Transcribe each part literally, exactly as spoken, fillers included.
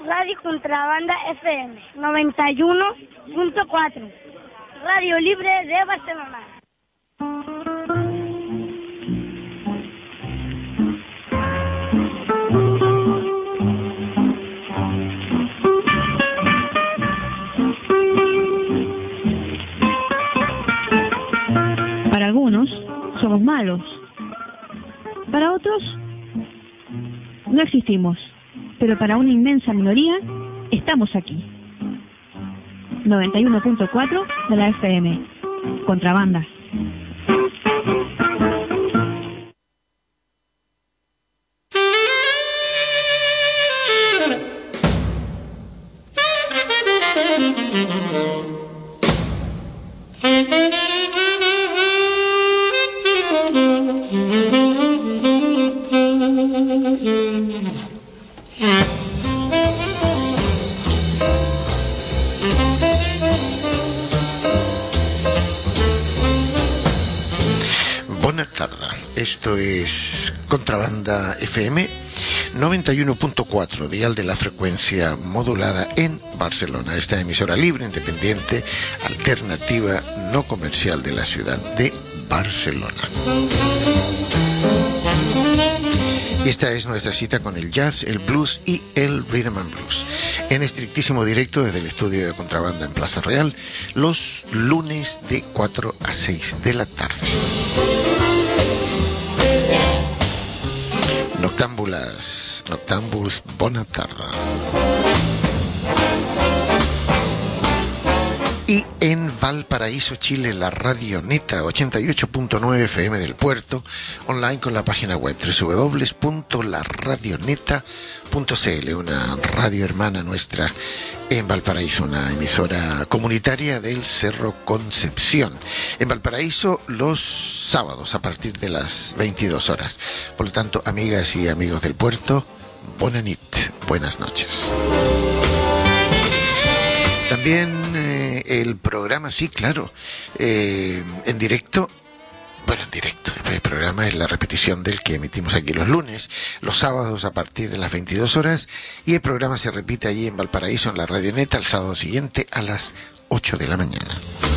Radio Contrabanda F M noventa y uno punto cuatro, Radio Libre de Barcelona. Para algunos somos malos, para otros no existimos, pero para una inmensa minoría estamos aquí. noventa y uno punto cuatro de la F M, Contrabanda. Esto es Contrabanda F M noventa y uno punto cuatro, dial de la frecuencia modulada en Barcelona. Esta emisora libre, independiente, alternativa, no comercial de la ciudad de Barcelona. Y esta es nuestra cita con el jazz, el blues y el rhythm and blues, en estrictísimo directo desde el estudio de Contrabanda en Plaza Real, los lunes de cuatro a seis de la tarde. Noctámbulas, noctámbuls, bona tarda. Y en Valparaíso, Chile, la Radio Neta ochenta y ocho punto nueve F M del Puerto, online con la página web doble u doble u doble u punto la radioneta punto c l, una radio hermana nuestra en Valparaíso, una emisora comunitaria del Cerro Concepción. En Valparaíso los sábados a partir de las veintidós horas. Por lo tanto, amigas y amigos del puerto, bona nit, buenas noches. También eh, el programa, sí, claro, eh, en directo, bueno, en directo, el programa es la repetición del que emitimos aquí los lunes, los sábados a partir de las veintidós horas, y el programa se repite allí en Valparaíso, en la Radio Neta, el sábado siguiente a las ocho de la mañana.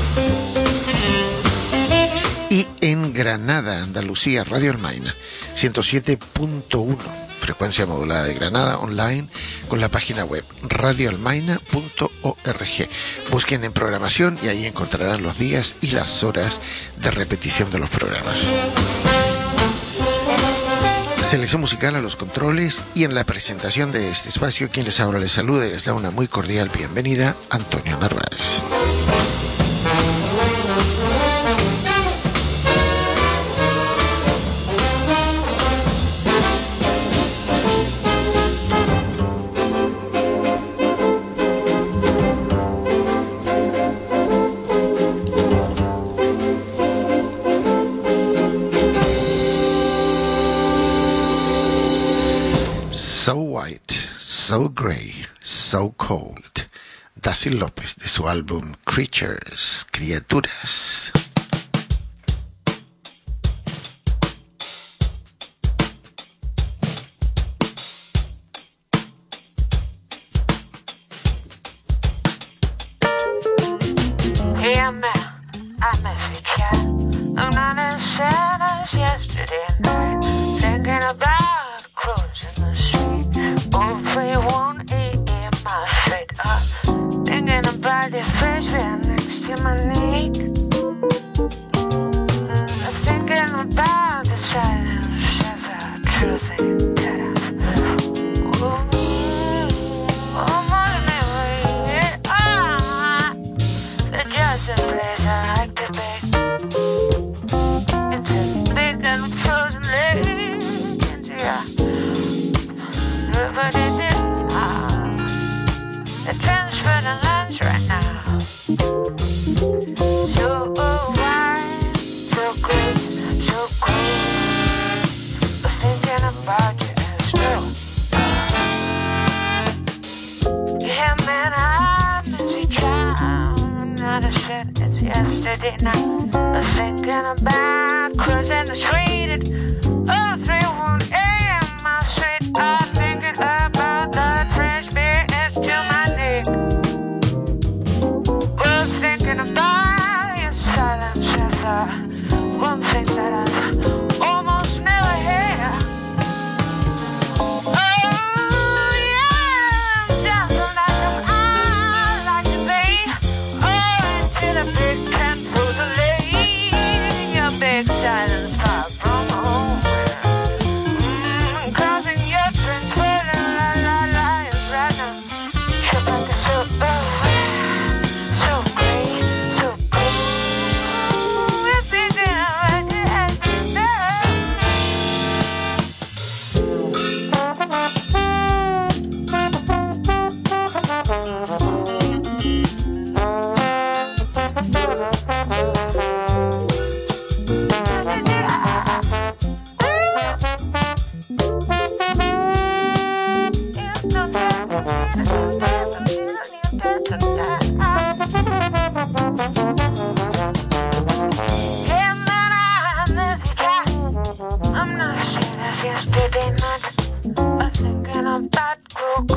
Y en Granada, Andalucía, Radio Almaina, ciento siete punto uno. Frecuencia modulada de Granada, online con la página web radio almaina punto org. Busquen en programación y ahí encontrarán los días y las horas de repetición de los programas. Selección musical a los controles, y en la presentación de este espacio, quien les habla, les saluda y les da una muy cordial bienvenida, Antonio Narváez. So white, so grey, so cold. Daisy López, de su álbum Creatures, Criaturas. Here man, I message you. I'm not as sad as yesterday night, thinking about closing the street. Oh, three one a.m. I said, uh, thinking about this person next to my knee. I'm thinking about the silence as a true thing that I've. Oh, oh, my memory, yeah, ah, the just a place I like to be. It's a big and frozen lake, yeah. But it is, ah, the transfer the lines right now. So wide, so great, so cold. Thinking about you and still. Yeah, man, I miss you, child. Not a said it's yesterday night. But thinking about crossing the street at oh three one a.m. I said I'm thinking about the trash beer.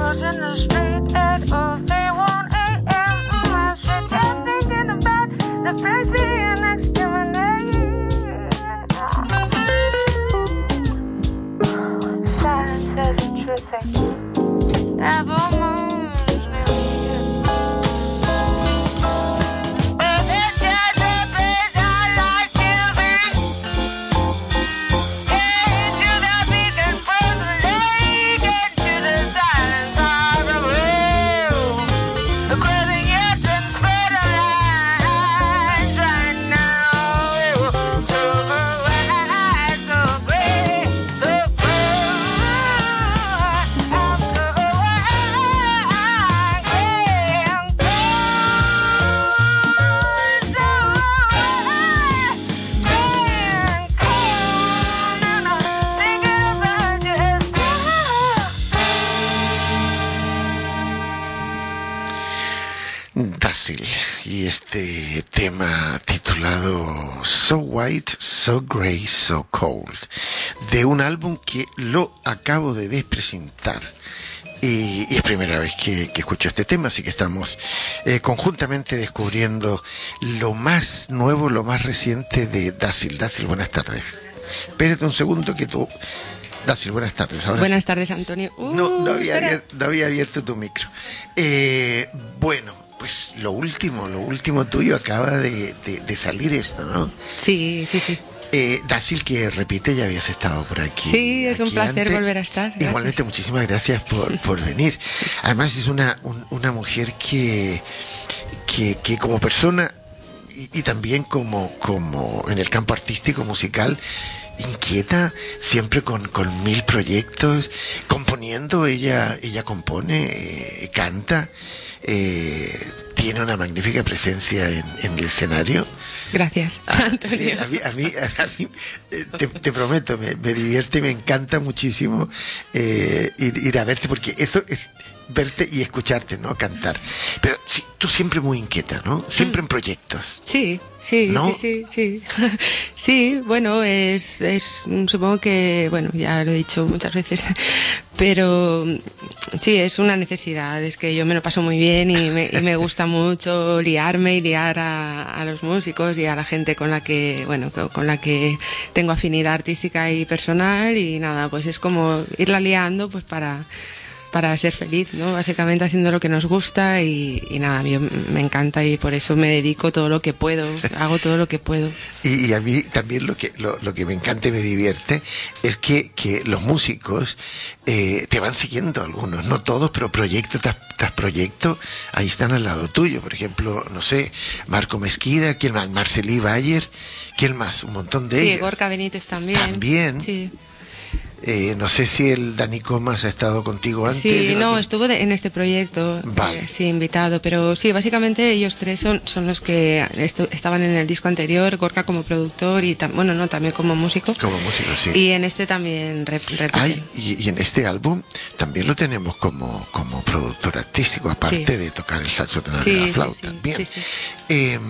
Crossing the street at oh three one a m I sit there thinking about the place being next to my name. Silence says the truth ain't true. Never moves me. But it's just a place I like to be. Into the beacon from the lake, into the silence of the world. Crossing yes and spread a lines right now. So wide, so great, so cold. I'm so wide, gray and cold. So wide, gray and cold. And I'm thinking about you. Dazzle y este tema titulado So White, So Grey, So Cold, de un álbum que lo acabo de despresentar. Y, y es primera vez que, que escucho este tema, así que estamos eh, conjuntamente descubriendo lo más nuevo, lo más reciente de Dazzle. Dazzle, buenas tardes. Espérate un segundo que tú... Dazzle, buenas tardes. Ahora Buenas sí. tardes, Antonio. Uh, No, no, había espera. abierto, no había abierto tu micro. Eh, bueno, pues lo último, lo último tuyo acaba de, de, de salir esto, ¿no? Sí, sí, sí. Eh, Dazzle, que repite, ya habías estado por aquí. Sí, es un aquí placer antes. volver a estar. Gracias. Igualmente, muchísimas gracias por, por venir. Además, es una, un- una mujer que, que, que como persona y, y también como, como en el campo artístico, musical, inquieta, siempre con, con mil proyectos, componiendo, ella, ella compone, eh, canta, eh, tiene una magnífica presencia en, en el escenario. Gracias, Ah, Antonio. sí, a mí, a mí, a mí, eh, te, te prometo, me, me divierte y me encanta muchísimo eh, ir, ir a verte, porque eso es verte y escucharte, ¿no? Cantar. Pero sí, tú siempre muy inquieta, ¿no? Siempre en proyectos. Sí, sí, ¿No? sí, sí, sí. Sí, bueno, es, es, supongo que, bueno, ya lo he dicho muchas veces, pero sí, es una necesidad, es que yo me lo paso muy bien y me, y me gusta mucho liarme y liar a, a los músicos y a la gente con la que, bueno, co- con la que tengo afinidad artística y personal y nada, pues es como irla liando pues para para ser feliz, ¿no? Básicamente haciendo lo que nos gusta y, y nada, yo me encanta y por eso me dedico todo lo que puedo, hago todo lo que puedo. Y, y a mí también lo que lo, lo que me encanta y me divierte es que, que los músicos eh, te van siguiendo, algunos, no todos, pero proyecto tras, tras proyecto, ahí están al lado tuyo. Por ejemplo, no sé, Marco Mesquida, ¿quién más? Marcelí Bayer, ¿quién más? Un montón de Sí, ellos. Gorka Benítez también. También. Sí, Eh, no sé si el Dani Comas ha estado contigo antes. sí, ¿no? no, estuvo de- en este proyecto, Vale. eh, sí, invitado, pero sí, básicamente ellos tres son, son los que estu- estaban en el disco anterior, Gorka como productor y, tam- bueno, no, también como músico. Como músico, sí. Y en este también rep- repiten. Ay, y, y en este álbum también lo tenemos como, como productor artístico, aparte Sí. de tocar el saxo tenor Sí, y la sí, flauta. sí, Bien. sí, sí. Eh,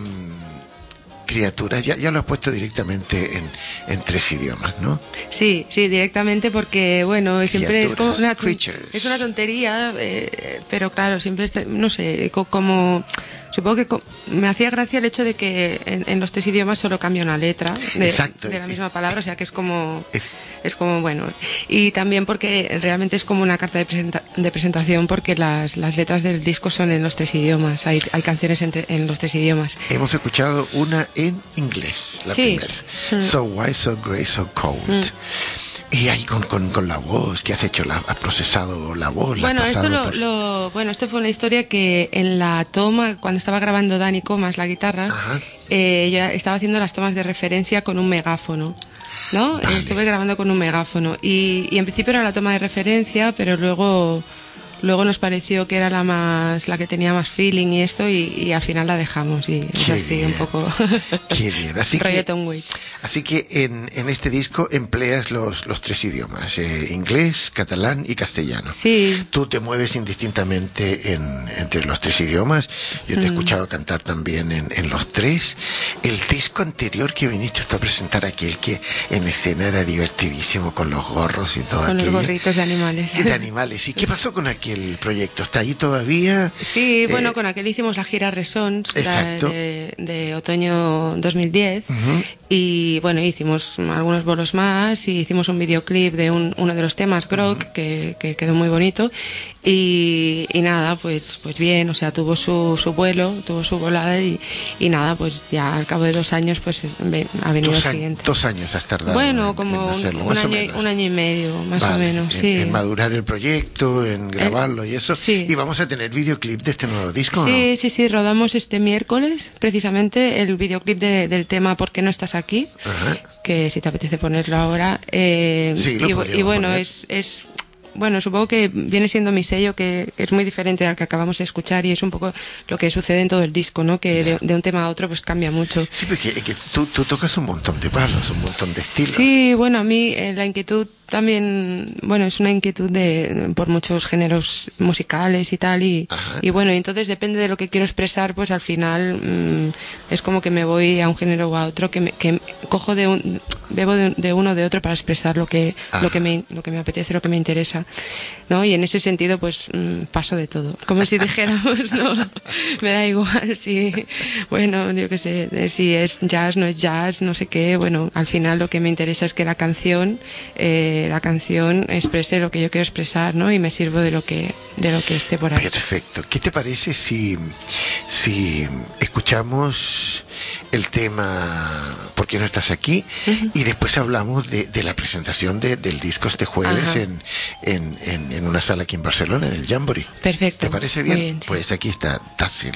criaturas, ya, ya lo has puesto directamente en, en tres idiomas, ¿no? Sí, sí, directamente porque, bueno, siempre es como una, Creatures. es una tontería, eh, pero claro, siempre, está- no sé, co- como, supongo que co- me hacía gracia el hecho de que en, en los tres idiomas solo cambia una letra de, Exacto. de la misma palabra, o sea que es como, Es- es como, bueno, y también porque realmente es como una carta de, presenta- de presentación porque las, las letras del disco son en los tres idiomas, hay, hay canciones entre- en los tres idiomas. Hemos escuchado una en inglés, la Sí. primera. Mm. So White, So Grey, So Cold. Y ahí con, con, con la voz, ¿qué has hecho? La, ¿Has procesado la voz? ¿La has Bueno, esto pasado lo, por- lo- bueno, esto fue una historia que en la toma, cuando estaba grabando Dani Comas la guitarra, Ajá. eh, yo estaba haciendo las tomas de referencia con un megáfono, ¿no? Vale. Estuve grabando con un megáfono y, y en principio era la toma de referencia, pero luego luego nos pareció que era la más la que tenía más feeling y esto y, y al final la dejamos y es Qué así bien. un poco Qué bien. Así que, rollo Tom Waits. así que en, en este disco empleas los, los tres idiomas, eh, inglés, catalán y castellano. Sí. Tú te mueves indistintamente en, entre los tres idiomas. Yo te he escuchado cantar también en, en los tres. El disco anterior que viniste tú a presentar, aquel que en escena era divertidísimo con los gorros y todo Con los aquello. gorritos de animales. Y de animales. ¿Y qué pasó con aquel? aquel proyecto? ¿Está ahí todavía? Sí, bueno, Eh, con aquel hicimos la gira Resons la Exacto. de, de otoño dos mil diez. Ujú. Y bueno, hicimos algunos bolos más y hicimos un videoclip de un, uno de los temas, Grog, que, que quedó muy bonito. Y, y nada, pues pues bien, o sea, tuvo su, su vuelo, tuvo su volada y, y nada, pues ya al cabo de dos años pues ve- ha venido dos, el años, siguiente. dos años has tardado Bueno, en, como en un, hacerlo, un más o año, y- menos. un año y medio, más Vale, o menos, en, sí. en madurar el proyecto, en grabarlo y eso. sí. Y vamos a tener videoclip de este nuevo disco, ¿o Sí, no? sí, sí, rodamos este miércoles precisamente el videoclip de- del tema ¿Por qué no estás aquí? Ajá. Que si te apetece ponerlo ahora. Eh, Sí, lo y, bu- podríamos y bueno, poner. es, es, bueno, supongo que viene siendo mi sello, que es muy diferente al que acabamos de escuchar y es un poco lo que sucede en todo el disco, ¿no? Que de, de un tema a otro pues cambia mucho. Sí, porque es que tú, tú tocas un montón de palos, un montón de estilos. Sí, bueno, a mí eh, la inquietud también, bueno, es una inquietud de por muchos géneros musicales y tal y, Ajá. y bueno, entonces depende de lo que quiero expresar, pues al final mm, es como que me voy a un género o a otro, que, me, que cojo de un, bebo de, de uno o de otro para expresar lo que Ajá. lo que me lo que me apetece, lo que me interesa, ¿no? Y en ese sentido pues mm, paso de todo, como si dijéramos, no, me da igual si, bueno, yo qué sé, de si es jazz, no es jazz, no sé qué, bueno, al final lo que me interesa es que la canción eh, la canción exprese lo que yo quiero expresar, ¿no? Y me sirvo de lo que de lo que esté por ahí. Perfecto. ¿Qué te parece si, si escuchamos el tema ¿Por qué no estás aquí? Uh-huh. Y después hablamos de, de la presentación de, del disco este jueves en, en, en, en una sala aquí en Barcelona, en el Jamboree. Perfecto. ¿Te parece bien? Muy bien, sí. Pues aquí está Tassel.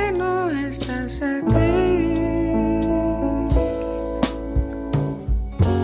Aquí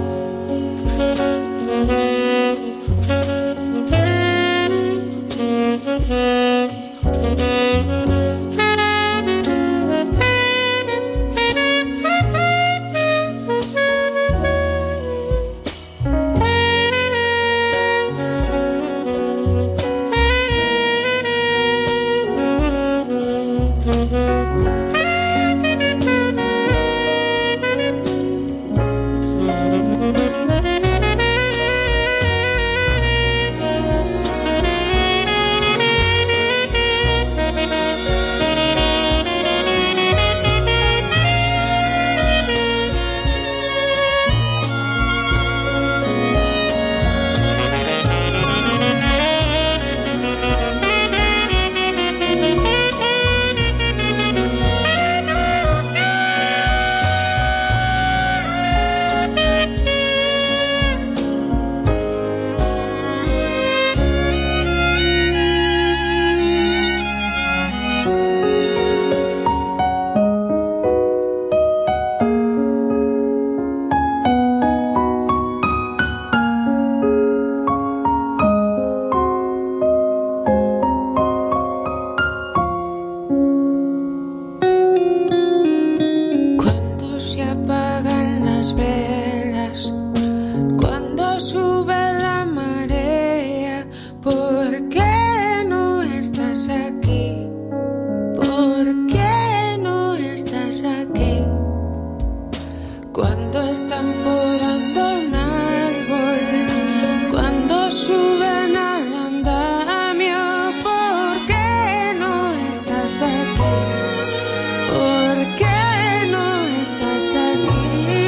¿por qué no estás aquí? ¿Por qué no estás aquí? Cuando están podando un árbol, cuando suben al andamio, ¿por qué no estás aquí? ¿Por qué no estás aquí?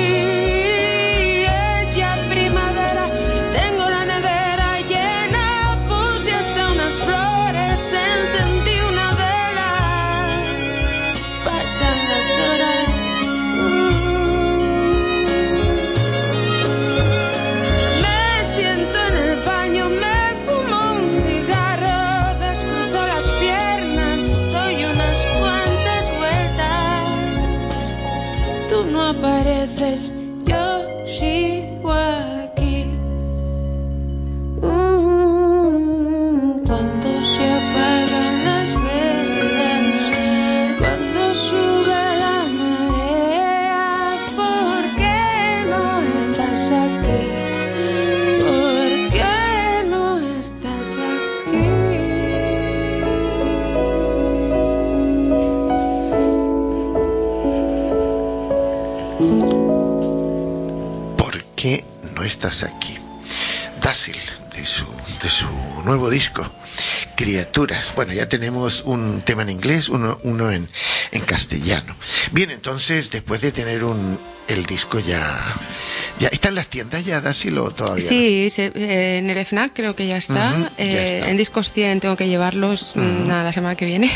Es ya primavera, tengo la nevera llena, puse hasta unas flores, encendí una vela, pasan las horas. Me siento en el baño, me fumo un cigarro, descruzo las piernas, doy unas cuantas vueltas. Tú no apareces, yo sigo aquí. Uh, cuando se apagan las velas, cuando sube la marea, ¿por qué no estás aquí? ¿Por qué no estás aquí? ¿Por qué no estás aquí? Dácil, de su, de su nuevo disco, Criaturas. Bueno, ya tenemos un tema en inglés, uno, uno en, en castellano. Bien, entonces, después de tener un el disco ya... ¿Ya está en las tiendas ya, Dácil, o todavía no? Sí, se- eh, en el FNAC creo que ya está. Ujú, ya Eh, está. En Discos cien tengo que llevarlos mm, nada, la semana que viene.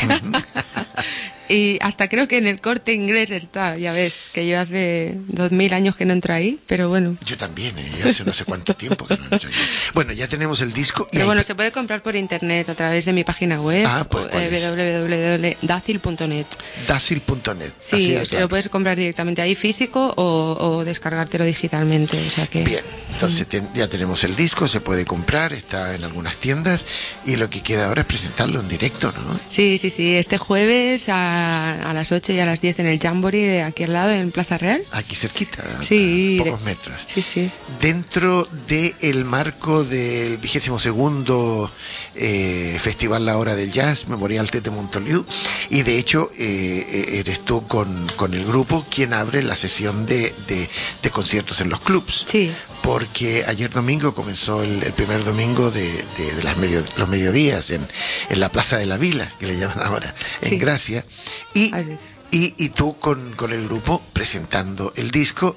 Y hasta creo que en el Corte Inglés está, ya ves, que yo hace dos mil años que no entro ahí, pero bueno. Yo también, ¿eh? Yo hace no sé cuánto tiempo que no entro yo. Bueno, ya tenemos el disco. Y Pero hay bueno, pe- se puede comprar por internet a través de mi página web, Ah, pues, ¿cuál es? w w w punto dacil punto net. Dácil punto net. Sí, así de o sea, claro. lo puedes comprar directamente ahí físico o, o descargártelo digitalmente, o sea que... Bien, entonces ten- ya tenemos el disco, se puede comprar, está en algunas tiendas y lo que queda ahora es presentarlo en directo, ¿no? Sí, sí, sí, este jueves a, a las ocho y a las diez en el Jamboree de aquí al lado, en Plaza Real. Aquí cerquita, Sí, a pocos de- metros. Sí, sí. Dentro del marco del vigésimo segundo eh, Festival La Hora del Jazz, Memorial Tete Montoliu, y de hecho eh, eres tú con, con el grupo quien abre la sesión de, de, de conciertos en los clubs. Sí. Porque ayer domingo comenzó el, el primer domingo de, de, de las medio, los mediodías en, en la Plaza de la Vila, que le llaman ahora, Sí. en Gracia, y, Ay. y, y tú con, con el grupo presentando el disco.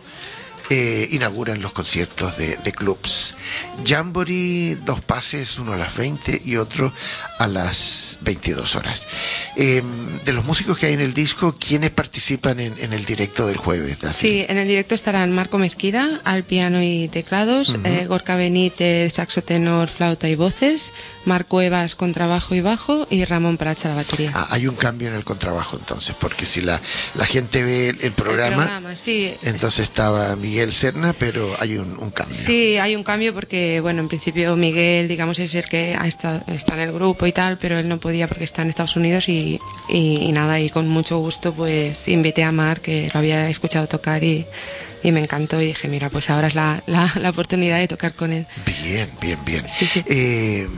Eh, inauguran los conciertos de, de clubs. Jamboree, dos pases, uno a las veinte y otro a las veintidós horas. Eh, de los músicos que hay en el disco, ¿quiénes participan en, en el directo del jueves? Dácil? Sí, en el directo estarán Marco Mezquida al piano y teclados, eh, Gorka Benítez, saxo tenor, flauta y voces, Marco Evas contrabajo y bajo y Ramón Prats a la batería. Ah, hay un cambio en el contrabajo entonces, porque si la, la gente ve el, el programa, El programa, sí. entonces estaba Miguel Serna, pero hay un, un cambio. Sí, hay un cambio porque, bueno, en principio Miguel, digamos, es el que ha estado, está en el grupo y tal, pero él no podía porque está en Estados Unidos y, y, y nada, y con mucho gusto pues invité a Mar, que lo había escuchado tocar y, y me encantó y dije, mira, pues ahora es la, la, la oportunidad de tocar con él. Bien, bien, bien. Sí, sí. Eh,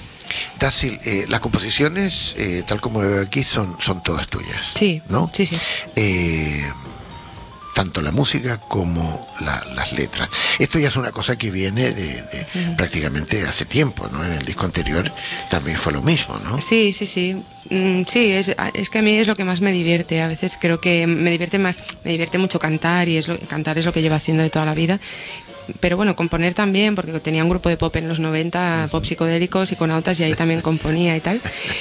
Dácil, eh, las composiciones, eh, tal como veo aquí, son, son todas tuyas. Sí, ¿no? sí, sí. Eh, tanto la música como la- las letras. Esto ya es una cosa que viene de, de prácticamente hace tiempo, ¿no? En el disco anterior también fue lo mismo, ¿no? Sí, sí, sí. Mm, sí, es, es que a mí es lo que más me divierte. A veces creo que me divierte más, me divierte mucho cantar y es lo, cantar es lo que llevo haciendo de toda la vida. Pero bueno, componer también, porque tenía un grupo de pop en los noventa, pop psicodélicos, psiconautas, y ahí también componía y tal.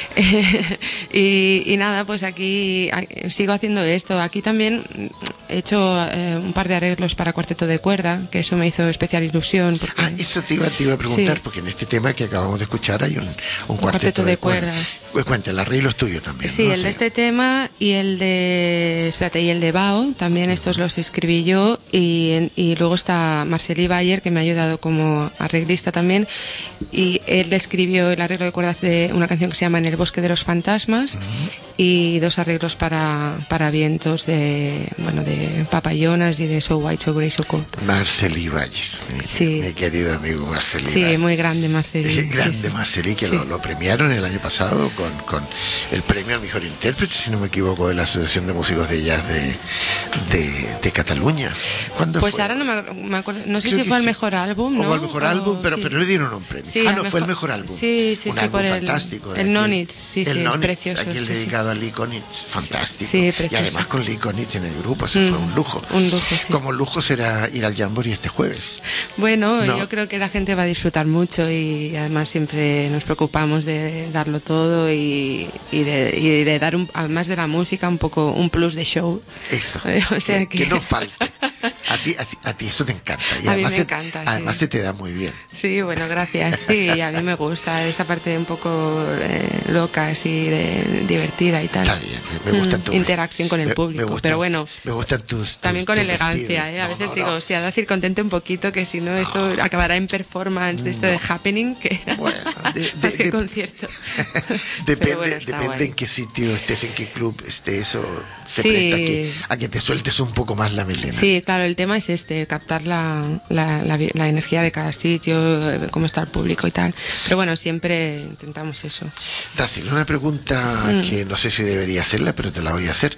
y, y nada, pues aquí a- sigo haciendo esto. Aquí también he hecho eh, un par de arreglos para cuarteto de cuerda, que eso me hizo especial ilusión. Porque... Ah, eso te iba, te iba a preguntar, Sí. porque en este tema que acabamos de escuchar hay un, un cuarteto, cuarteto de, de cuerda. cuerda. Pues cuenta, el arreglo es tuyo también, Sí, ¿no? el de este tema y el de, espérate, y el de Bao, también estos los escribí yo, y, y luego está Marceli Bayer, que me ha ayudado como arreglista también, y él escribió el arreglo de cuerdas de una canción que se llama En el bosque de los fantasmas, y dos arreglos para, para vientos de, bueno, de Papa Jonas y de So White, So Grey, So Cold. Marceli Valles, mi, Sí. mi querido amigo Marceli Sí, Valles. muy grande Marceli. Eh, sí, grande sí. Marceli, que Sí. lo, lo premiaron el año pasado con, con el premio al mejor intérprete, si no me equivoco, de la Asociación de Músicos de Jazz de, de, de Cataluña. ¿Cuándo Pues fue? ahora no me, me acuerdo, no sé Creo si que fue el sí. mejor álbum, ¿no? O al mejor O- álbum, pero, sí. pero le dieron un premio. Sí, ah, al no, fue el mejor- mejor álbum. Sí, sí, un sí, álbum por el- fantástico. de el aquel- Nonitz, sí, el sí, es Nonitz, precioso, aquel sí, sí. dedicado a Lee Konitz, fantástico. Sí, y precioso. además con Lee Konitz en el grupo, eso Mm, fue un lujo. un lujo, sí. Como lujo será ir al Jamboree este jueves. Bueno, No. yo creo que la gente va a disfrutar mucho y además siempre nos preocupamos de darlo todo y, y, de, y de dar, un, además de la música, un poco un plus de show. Eso, O sea que, que- que no falte. A ti, a, ti- a ti eso te encanta. Y A mí además me se- encanta, sí. Además se te da muy bien. Sí, bueno, gracias. Sí, a mí me gusta esa parte un poco eh, loca, así, de, divertida y tal. Está bien, me, me gustan Mm, tus... interacción con el me- me público. gustan- Pero bueno, Me gustan tus... tus- también con tus elegancia, vestidos. ¿eh? A No, veces no, digo, no. hostia, decir contente un poquito, que si no esto acabará en performance de esto de happening, que Bueno, de- de- más que de- concierto. depende Pero bueno, está depende guay. en qué sitio estés, en qué club estés, o se Sí. presta a que, a que te sueltes un poco más la melena. Sí, claro, el tema es este, captar la, la, la, vi- la energía de cada sitio, eh, cómo está el público y tal. Pero bueno, siempre intentamos eso. Dacil, una pregunta Mm. que no sé si debería hacerla, pero te la voy a hacer.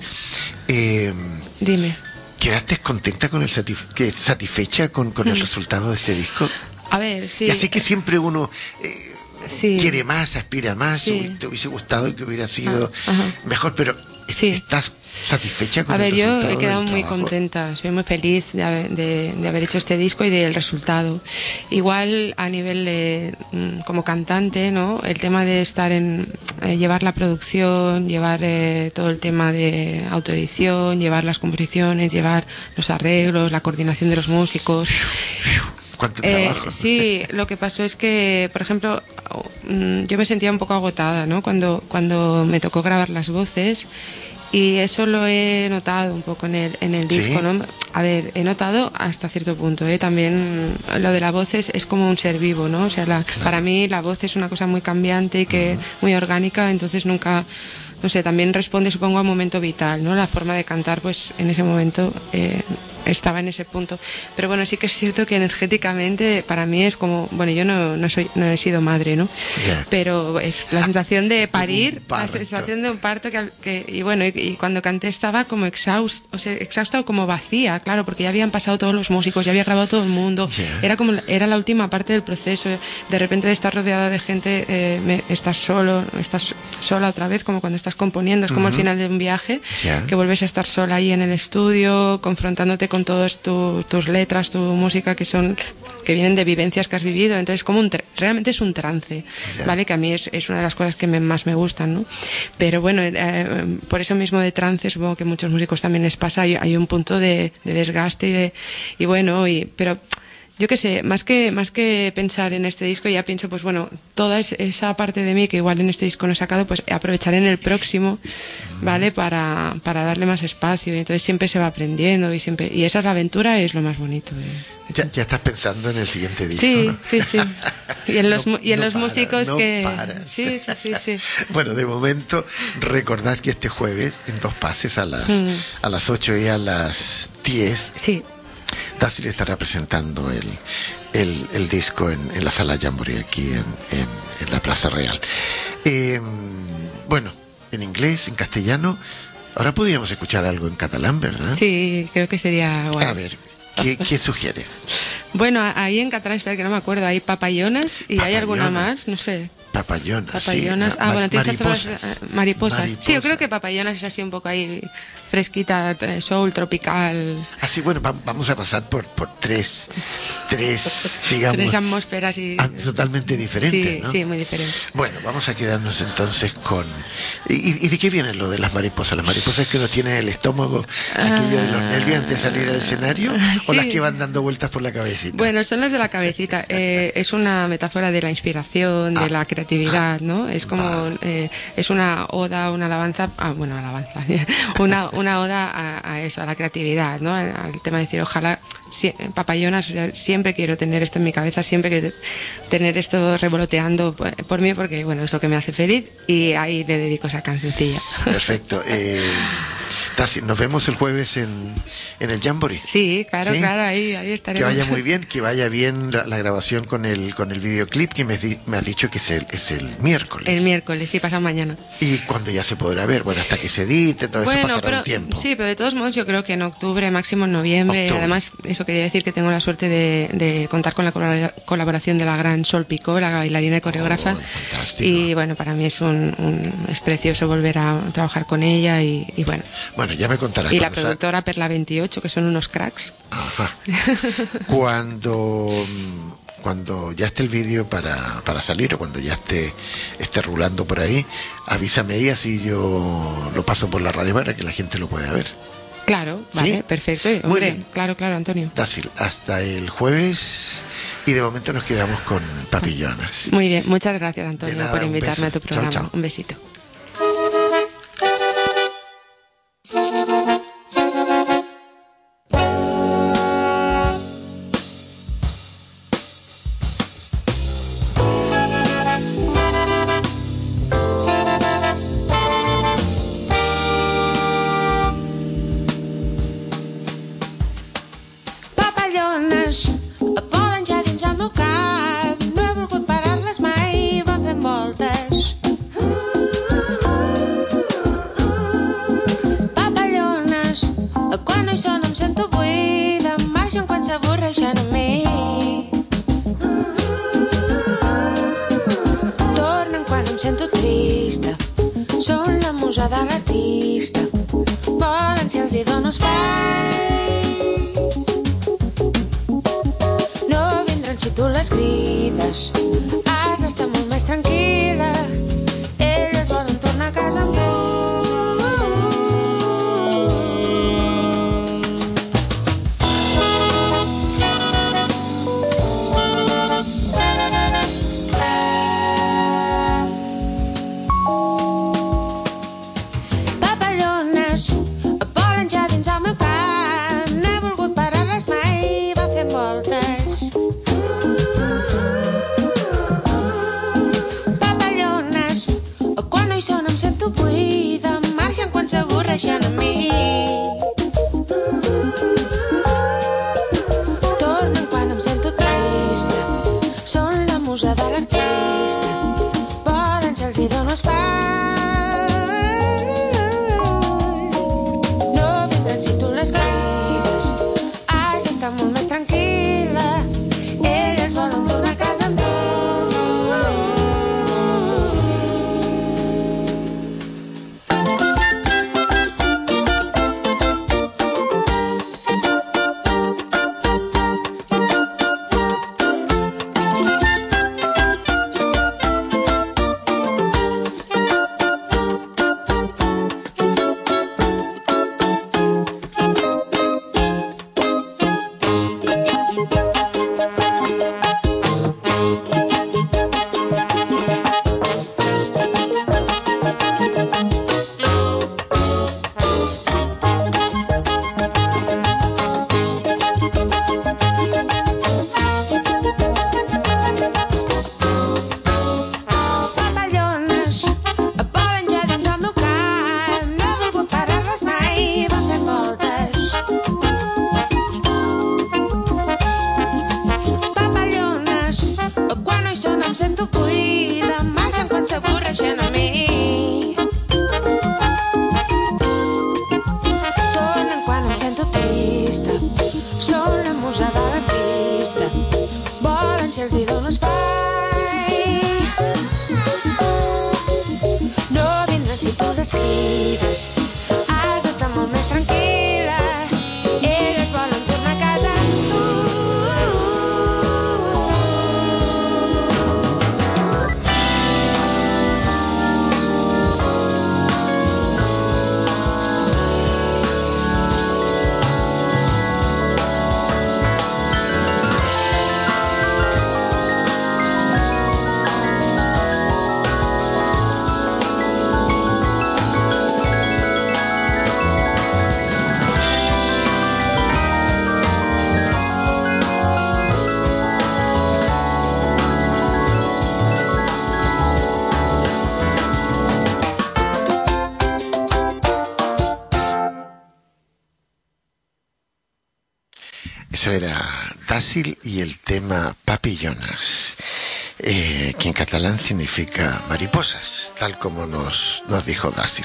Eh, Dime. ¿Quedaste contenta con el satisf- que satisfecha con, con Mm. el resultado de este disco? A ver, sí. Ya sé que siempre uno eh, Sí. quiere más, aspira más, Sí. o te hubiese gustado que hubiera sido Ah, ajá. mejor, pero Sí. ¿estás satisfecha con A ver, el yo resultado he quedado del muy trabajo? contenta, soy muy feliz de haber, de, de haber hecho este disco y del resultado. Igual a nivel de, mm, como cantante, ¿no? El tema de estar en, eh, llevar la producción, llevar eh, todo el tema de autoedición, llevar las composiciones, llevar los arreglos, la coordinación de los músicos. ¿Cuánto Eh, trabajo? sí, lo que pasó es que, por ejemplo, mm, yo me sentía un poco agotada, ¿no? Cuando, cuando me tocó grabar las voces, y eso lo he notado un poco en el, en el ¿Sí? disco, ¿no? A ver, he notado hasta cierto punto, ¿eh? También lo de la voz es, es como un ser vivo, ¿no? O sea, la- para mí la voz es una cosa muy cambiante y que muy orgánica, entonces nunca... No sé, también responde, supongo, a un momento vital, ¿no? La forma de cantar, pues en ese momento eh, estaba en ese punto. Pero bueno, sí que es cierto que energéticamente para mí es como, bueno, yo no, no soy, no he sido madre, ¿no? Ya. Pero es la sensación de parir, Un la parto. sensación de un parto que, al- que y bueno, y, y cuando canté estaba como exhausta, o sea, exhausta o como vacía, claro, porque ya habían pasado todos los músicos, ya había grabado todo el mundo, Ya. era como, la- era la última parte del proceso, de repente de estar rodeada de gente, eh, me- estás solo, estás sola otra vez, como cuando estás componiendo, es como el final de un viaje, Ya. que vuelves a estar sola ahí en el estudio, confrontándote con todas tu- tus letras, tu música, que son que vienen de vivencias que has vivido, entonces como un tra- realmente es un trance, Ya. ¿vale? Que a mí es, es una de las cosas que me- más me gustan, ¿no? Pero bueno, eh, por eso mismo de trance, supongo que a muchos músicos también les pasa, hay, hay un punto de, de desgaste y de, y bueno, y, pero yo qué sé, más que, más que pensar en este disco, ya pienso, pues bueno, toda es- esa parte de mí que igual en este disco no he sacado, pues aprovecharé en el próximo, ¿vale? Para, para darle más espacio, y entonces siempre se va aprendiendo y siempre, y esa es la aventura, es lo más bonito. de- de Ya, ya estás pensando en el siguiente disco, Sí, ¿no? sí, sí. Y en los, No- mu- y en no los paras, músicos no que... paras. Sí, sí, sí, sí. Bueno, de momento, recordad que este jueves, en dos pases, a las, Mm. a las ocho y a las diez, Sí, Dacil estará presentando el, el, el disco en, en la sala Jamboree aquí en, en, en la Plaza Real. Eh, bueno, en inglés, en castellano. Ahora podríamos escuchar algo en catalán, ¿verdad? sí, creo que sería guay. A ver, ¿qué, qué sugieres? Bueno, ahí en catalán, espera que no me acuerdo, hay papayonas y hay alguna Papayonas. más, no sé. Papayonas. Papayonas. sí, ah, ma- bueno, tienes que hacer las- mariposas. eh, mariposas. Sí, yo Mariposas. creo que papayonas es así un poco ahí fresquita, eh, soul, tropical. Así, bueno, va- vamos a pasar por, por tres, tres, digamos, Tres atmósferas y... ah, totalmente diferentes, Sí, ¿no? sí, muy diferentes. Bueno, vamos a quedarnos entonces con... ¿Y, y de qué viene lo de las mariposas? ¿Las mariposas que nos tienen el estómago, aquello de los nervios antes de salir al escenario? ¿O sí. las que van dando vueltas por la cabecita? Bueno, son las de la cabecita. Eh, es una metáfora de la inspiración, de Ah. la creatividad. creatividad, ¿no? Es como, eh, es una oda, una alabanza, ah, bueno, alabanza, una, una oda a, a eso, a la creatividad, ¿no? Al, al tema de decir, ojalá, si, Papallonas, o sea, siempre quiero tener esto en mi cabeza, siempre quiero tener esto revoloteando por, por mí, porque, bueno, es lo que me hace feliz, y ahí le dedico esa cancioncilla. Perfecto. Eh, Tassi, nos vemos el jueves en, en el Jamboree. Sí, claro, ¿Sí? claro, ahí, ahí Que estaremos. vaya muy bien, que vaya bien la, la grabación con el con el videoclip que me, di- me has dicho que es el, es el miércoles. El miércoles, sí, pasa mañana. Y cuando ya se podrá ver, bueno, hasta que se edite, todo eso Bueno, pasará pero un tiempo. sí, pero de todos modos yo creo que en octubre, máximo en noviembre. Octubre. Además, eso quería decir que tengo la suerte de, de contar con la colabora- colaboración de la gran Sol Picó, la bailarina y coreógrafa. Oh, fantástico. Y bueno, para mí es un, un- es precioso volver a trabajar con ella y, y bueno. Bueno, ya me contarás. Y la cuando sa- productora Perla veintiocho, que son unos cracks. Ajá. Cuando mm, cuando ya esté el vídeo para, para salir o cuando ya esté esté rulando por ahí, avísame y así yo lo paso por la radio para que la gente lo pueda ver. Claro, vale, ¿Sí? perfecto. Muy Hombre, bien. claro, claro, Antonio. Dácil, hasta el jueves y de momento nos quedamos con Papillonas. Muy bien, muchas gracias, Antonio, De nada, por un invitarme beso. a tu Chao, programa. chao. Un besito. Papallones volen ja dins el meu cap. No he volgut parar-les mai, van fent voltes. Papallones, quan no hi són em sento buida. Marxen quan s'avorreixen a mi. Tornen quan em sento trista. Són la musa de l'artista. Volen si els hi dono espai. No vindran si tu les crides. Has d'estar molt més tranquil·la. Elles volen tornar a casa amb tu. Papallones volen ja dins el meu cap. No he volgut parar-les mai, va fent voltes. Papallones, quan no hi són em sento buida. Marxen quan s'avorreixen a mi. Tornen quan em sento trista. Són la musa de l'artista. Volen si els hi dono espai. No vindran si tu les crides. Has d'estar molt més tranquil·la. Elles volen tornar a casa amb tu. Papallones volen ja dins el meu cap. No he volgut parar-les mai, van fent voltes. Papallones, quan no hi són em sento buida. Marxen quan s'avorreixen a mi. Tornen quan em sento trista. Són la musa de l'artista. Volen si els hi dono espai. No vindran si tu les crides. Has d'estar molt més tranquil·la. Elles volen tornar a casa amb tu. Eso era Dàcil y el tema Papillones, eh, que en catalán significa mariposas, tal como nos, nos dijo Dàcil.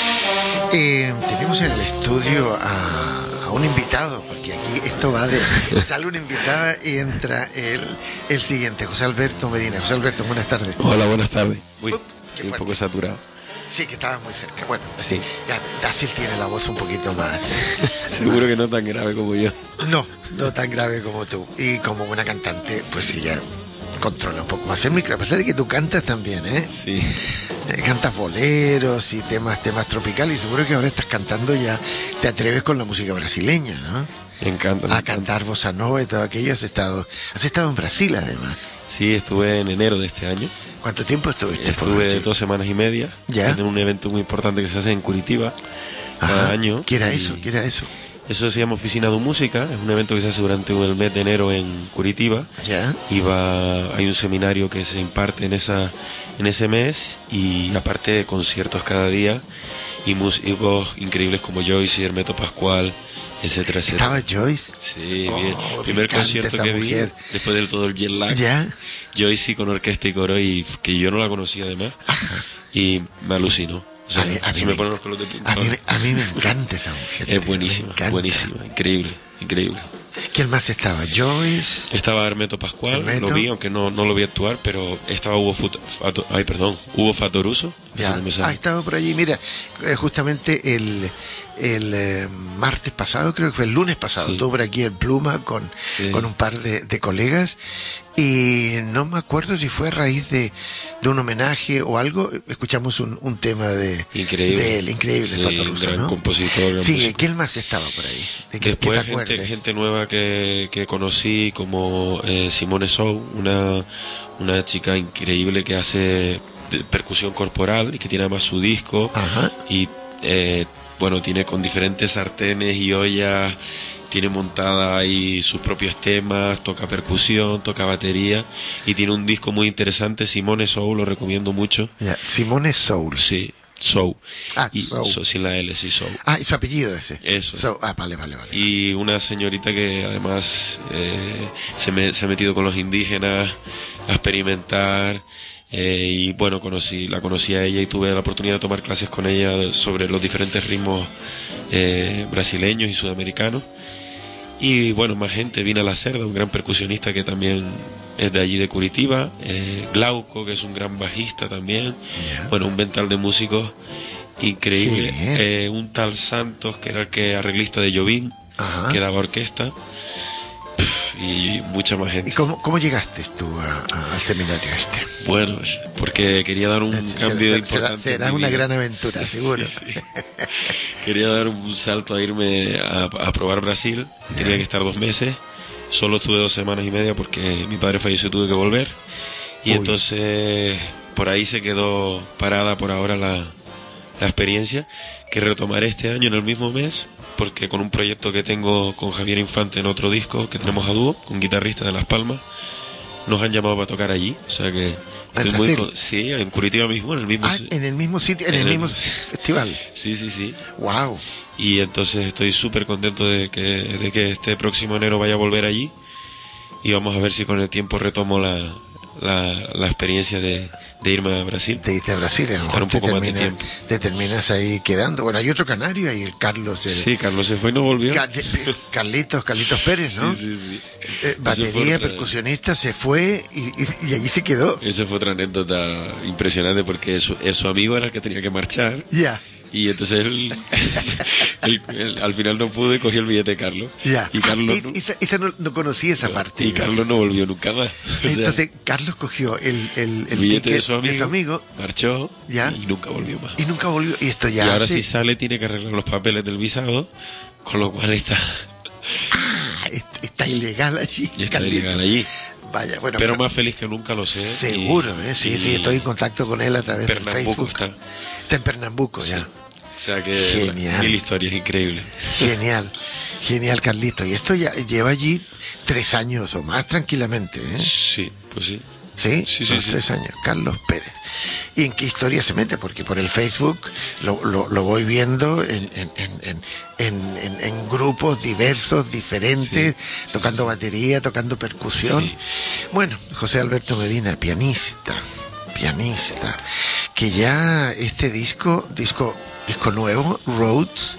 Eh, tenemos en el estudio a, a un invitado, porque aquí esto va de... Sale una invitada y entra el, el siguiente, José Alberto Medina. José Alberto, buenas tardes. Hola, buenas tardes. Uy, Up, qué un fuerte. poco saturado. Sí, que estaba muy cerca. Bueno, Sí. ya, Dàcil tiene la voz un poquito más... Seguro que no tan grave como yo. No, no tan grave como tú. Y como buena cantante, pues sí, ya controla un poco más el micro. A pesar de que tú cantas también, ¿eh? Sí. Eh, Cantas boleros y temas temas tropicales. Y seguro que ahora estás cantando ya, te atreves con la música brasileña, ¿no? Me encanta. me A encanta. cantar bossa nova y todo aquello. Has estado, has estado en Brasil, además. Sí, estuve en enero de este año. ¿Cuánto tiempo estuviste por Estuve Brasil? dos semanas y media Ya. en un evento muy importante que se hace en Curitiba cada Ajá. año. ¿Qué era Y eso? ¿Qué era eso? Eso se llama Oficina de Música. Es un evento que se hace durante el mes de enero en Curitiba. Ya. Y va, hay un seminario que se imparte en esa en ese mes y aparte de conciertos cada día y músicos increíbles como Joyce, Hermeto Pascual, etcétera, etcétera. ¿Estaba Joyce? Sí, Oh, bien. me Primer encanta concierto esa que mujer. vi después del todo el jet lag. Ya. Joyce con orquesta y coro y f- que yo no la conocía además y me alucinó. O sea, A mí- a mí se me- me ponen los pelos de punta. A mí, me- a mí me encanta esa mujer. tío, Es me buenísima, encanta. buenísima, increíble, increíble. ¿Quién más estaba? Joyce. Estaba Hermeto Pascual, Hermeto. lo vi, aunque no, no lo vi actuar, pero estaba Hugo Fut- Fato- ay, perdón, Hugo Fatoruso. ese Ya. no me sale. Ah, estaba por allí. Mira, eh, justamente el, el eh, martes pasado, creo que fue el lunes pasado, Sí. estuvo por aquí el Pluma con, Sí. con un par de, de colegas y no me acuerdo si fue a raíz de, de un homenaje o algo. Escuchamos un, un tema de, Increíble. de él, increíble, Sí, Fatoruso, gran ¿no? compositor, gran Sí, músico. ¿quién más estaba por ahí? ¿De qué- Después qué te gente, acuerdes? gente nueva que, que conocí como eh, Simone Sou, una, una chica increíble que hace de- percusión corporal y que tiene además su disco Ajá. y eh, bueno, tiene con diferentes sartenes y ollas, tiene montada ahí sus propios temas, toca percusión, toca batería y tiene un disco muy interesante, Simone Sou, lo recomiendo mucho. Ya, Simone Soul. Sí, Sou. Ah, y, Sou. so- sin la L, sí, Sou. Ah, y su apellido ese. Eso. So- ah, vale, vale, vale. Y una señorita que además eh, se, me- se ha metido con los indígenas a experimentar eh, y bueno, conocí, la conocí a ella y tuve la oportunidad de tomar clases con ella sobre los diferentes ritmos eh, brasileños y sudamericanos. Y bueno, más gente, Vina La Cerda, un gran percusionista que también es de allí de Curitiba, eh, Glauco, que es un gran bajista también, Ya. bueno, un vental de músicos increíble, Sí, ¿eh? eh, un tal Santos, que era el que arreglista de Jovín, Ajá. que daba orquesta, pf, y mucha más ¿Y gente. cómo, cómo llegaste tú a- a- al seminario este? Bueno, porque quería dar un Será- cambio será- importante. será en mi una vida. gran aventura, seguro. Sí, sí. Quería dar un salto a irme a, a probar Brasil. Tenía que estar dos meses. Solo estuve dos semanas y media porque mi padre falleció y tuve que volver. Y Uy. entonces por ahí se quedó parada por ahora la, la experiencia, que retomaré este año en el mismo mes, porque con un proyecto que tengo con Javier Infante en otro disco que tenemos a dúo, con guitarrista de Las Palmas, nos han llamado para tocar allí. O sea que estoy muy... Brasil? con- Sí, en Curitiba mismo, en el mismo... Ah, si- en el mismo sitio, en, en el el- mismo festival. Sí, sí, sí. Wow. Y entonces estoy súper contento de que, de que este próximo enero vaya a volver allí y vamos a ver si con el tiempo retomo la, la, la experiencia de, de irme a Brasil. Te irte a Brasil, a lo Estar mejor un te, poco más de termina- tiempo. te terminas ahí quedando. Bueno, hay otro canario, hay el Carlos. El, Sí, Carlos se fue y no volvió. Ca- Carlitos, Carlitos Pérez, ¿no? Sí, sí, sí. Eh, Eso batería, fue otra- percusionista, se fue y, y- y allí se quedó. Eso fue otra anécdota impresionante porque su, eh, su amigo era el que tenía que marchar Ya, y entonces él, él- él al final no pudo y cogió el billete de Carlos. ya. Y Carlos, Ah, no, esa, esa no, no conocía esa parte. y Carlos no volvió nunca más. O sea, Entonces, Carlos cogió el, el, el billete ticket de su amigo, amigo marchó Ya. y nunca volvió más. y nunca volvió. Y esto ya y ahora hace- si sale tiene que arreglar los papeles del visado, con lo cual está, Ah, est- está ilegal allí. y está Carlitos. ilegal allí. Vaya, bueno, Pero pero- más feliz que nunca, lo sé. seguro, y- ¿eh? Sí, y sí, estoy en contacto con él a través de Pernambuco Facebook. está. Está en Pernambuco, Sí. ya. O sea que Genial. mil historias, increíble. Genial, genial, Carlito. Y esto ya lleva allí tres años o más tranquilamente, ¿eh? Sí, pues sí. ¿Sí? Sí, sí, Los sí. tres años. Carlos Pérez. ¿Y en qué historia se mete? Porque por el Facebook lo, lo, lo voy viendo en, en, en, en, en, en- en grupos diversos, diferentes, Sí, sí, tocando sí, sí. batería, tocando percusión. Sí. Bueno, José Alberto Medina, pianista, pianista, que ya este disco, disco, disco nuevo, Rhodes,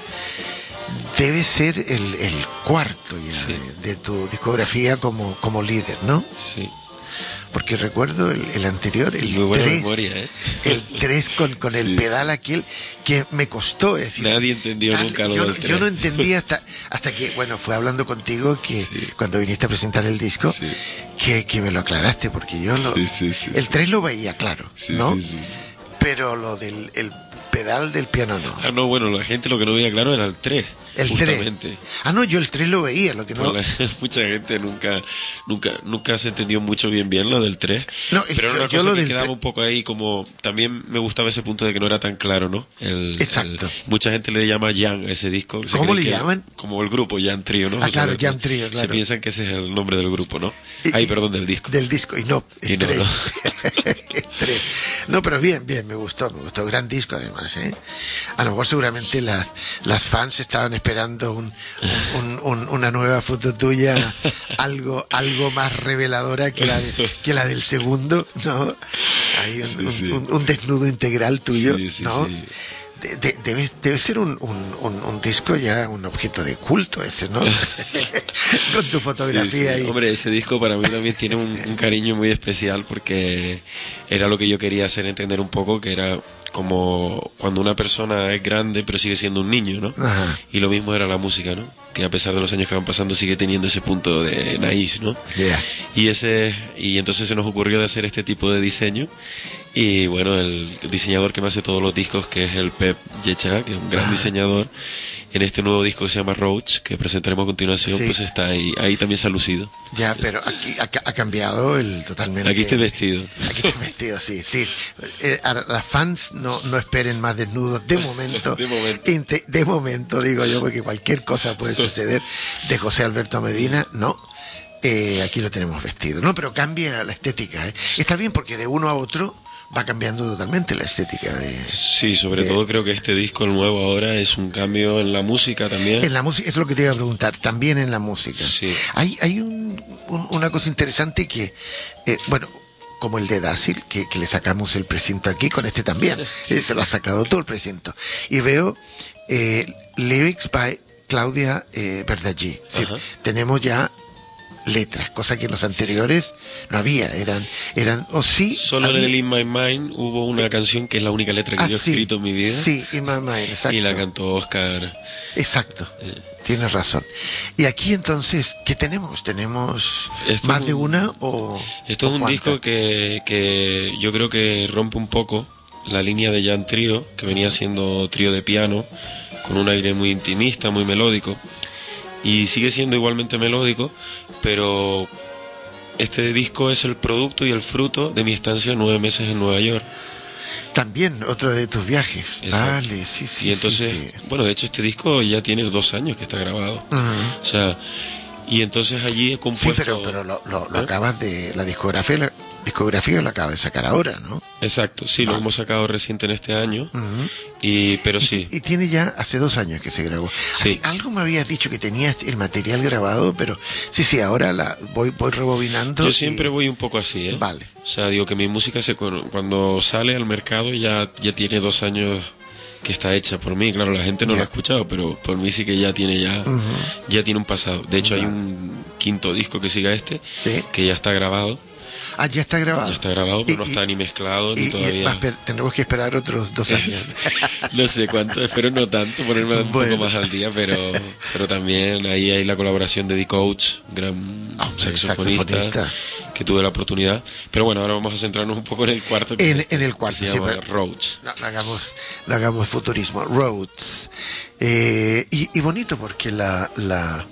debe ser el, el cuarto ya Sí. de, de tu discografía como, como líder, ¿no? Sí. Porque recuerdo el, el anterior, el Muy buena tres, memoria, ¿eh? el tres con, con el Sí, pedal sí. aquel que me costó, es decir, Nadie entendió tal- nunca lo yo, del no- tres. yo no entendí hasta hasta que, bueno, fue hablando contigo que Sí. cuando viniste a presentar el disco, Sí. que, que me lo aclaraste, porque yo lo, Sí, sí, sí, el sí. tres lo veía claro, Sí, ¿no? sí, sí, sí. Pero lo del el pedal del piano no. Ah, no, bueno, la gente lo que no veía claro era el tres. El justamente. tres. Ah, no, yo el tres lo veía, lo que no... Pues la- mucha gente nunca, nunca, nunca se entendió mucho bien bien lo del tres. No, el- pero era una yo cosa lo que del quedaba tre- un poco ahí como, también me gustaba ese punto de que no era tan claro, ¿no? El- Exacto. el- mucha gente le llama Jan a ese disco. Se ¿Cómo cree le que- llaman? Como el grupo Jan Trio, ¿no? Ah, José claro, Alberto? Jan Trio, Se claro. piensan que ese es el nombre del grupo, ¿no? Y- Ay, y- perdón, del disco. Del disco, y no, Y no, tres. no. Tres. No, pero bien, bien, me gustó, me gustó. Gran disco además, ¿eh? A lo mejor seguramente las, las fans estaban esperando un, un- un- una nueva foto tuya, algo, algo más reveladora que la, de- que la del segundo, ¿no? Hay un, Sí, un- sí. un- un desnudo integral tuyo, Sí, sí, ¿no? sí. De- de- debe, debe ser un, un, un- un disco ya, un objeto de culto ese, ¿no? Con tu fotografía Sí, sí. ahí. Hombre, ese disco para mí también tiene un, un cariño muy especial porque era lo que yo quería hacer entender un poco, que era como cuando una persona es grande pero sigue siendo un niño, ¿no? Ajá. Y lo mismo era la música, ¿no? Que a pesar de los años que van pasando sigue teniendo ese punto de naíz, ¿no? Yeah. Y ese y entonces se nos ocurrió de hacer este tipo de diseño y bueno, el diseñador que me hace todos los discos, que es el Pep Yecha, que es un gran Ah. diseñador, en este nuevo disco que se llama Roach, que presentaremos a continuación, Sí. pues está ahí, ahí también se ha lucido. Ya, pero aquí ha, ca- ha cambiado el totalmente. Aquí estoy vestido. Aquí estoy vestido, sí, sí. Eh, ahora, las fans no, no esperen más desnudos de momento. De momento. Inte- de momento, digo yo, porque cualquier cosa puede suceder. De José Alberto Medina, no. Eh, aquí lo tenemos vestido. No, pero cambia la estética. ¿eh? Está bien porque de uno a otro va cambiando totalmente la estética de... Sí, sobre de- todo creo que este disco, el nuevo ahora, es un cambio en la música también. En la música, es lo que te iba a preguntar, también en la música. Sí. Hay, hay un- un- una cosa interesante que, eh, bueno, como el de Dácil, que, que le sacamos el precinto aquí, con este también, eh, se lo ha sacado todo el precinto. Y veo eh, lyrics by Claudia eh, Verdallí. Es decir, Ajá. tenemos ya letras, cosa que en los anteriores no había, eran, eran, o sí. Solo en había- el In My Mind hubo una canción que es la única letra que Ah, yo he sí, escrito en mi vida. Sí, in my mind, exacto. Y la cantó Oscar. Exacto, tienes razón. Y aquí entonces, ¿qué tenemos? ¿Tenemos Esto más es de un- una o...? Esto es o un cuántas? disco que, que yo creo que rompe un poco la línea de Jan Trio, que venía siendo trío de piano, con un aire muy intimista, muy melódico, y sigue siendo igualmente melódico, pero este disco es el producto y el fruto de mi estancia nueve meses en Nueva York. También otro de tus viajes. Exacto. Vale, sí, sí. Y entonces, sí, sí. bueno, de hecho este disco ya tiene dos años que está grabado. Ujú. O sea, y entonces allí he Sí, compuesto... pero, pero lo, lo- lo ¿Eh? acabas de... La discografía, la discografía lo acabas de sacar ahora, ¿no? Exacto, sí, lo Vale. hemos sacado reciente en este año, Ujú. y pero sí. Y tiene ya hace dos años que se grabó. Sí. Así, algo me habías dicho que tenías el material grabado, pero sí, sí, ahora la voy, voy rebobinando. Yo y- siempre voy un poco así, ¿eh? Vale. O sea, digo que mi música se, cuando sale al mercado ya, ya tiene dos años que está hecha por mí. Claro, la gente no Ya. lo ha escuchado, pero por mí sí que ya tiene ya, ya tiene un pasado. De hecho, hay un quinto disco que siga este, Sí. que ya está grabado. Ah, ya está grabado. Ya está grabado, pero Y- no está y- ni mezclado y- ni y todavía. va a esper- tendremos que esperar otros dos años. No sé cuánto, espero no tanto, ponerme un Bueno. poco más al día, pero, pero también ahí hay la colaboración de The Coach, gran Hombre, saxofonista, saxofonista. que tuve la oportunidad. Pero bueno, ahora vamos a centrarnos un poco en el cuarto. que En, es este, en el que cuarto, se sí, llama pero- Roach. No, no hagamos, no hagamos futurismo. Roads. Eh, y, y bonito porque la, la,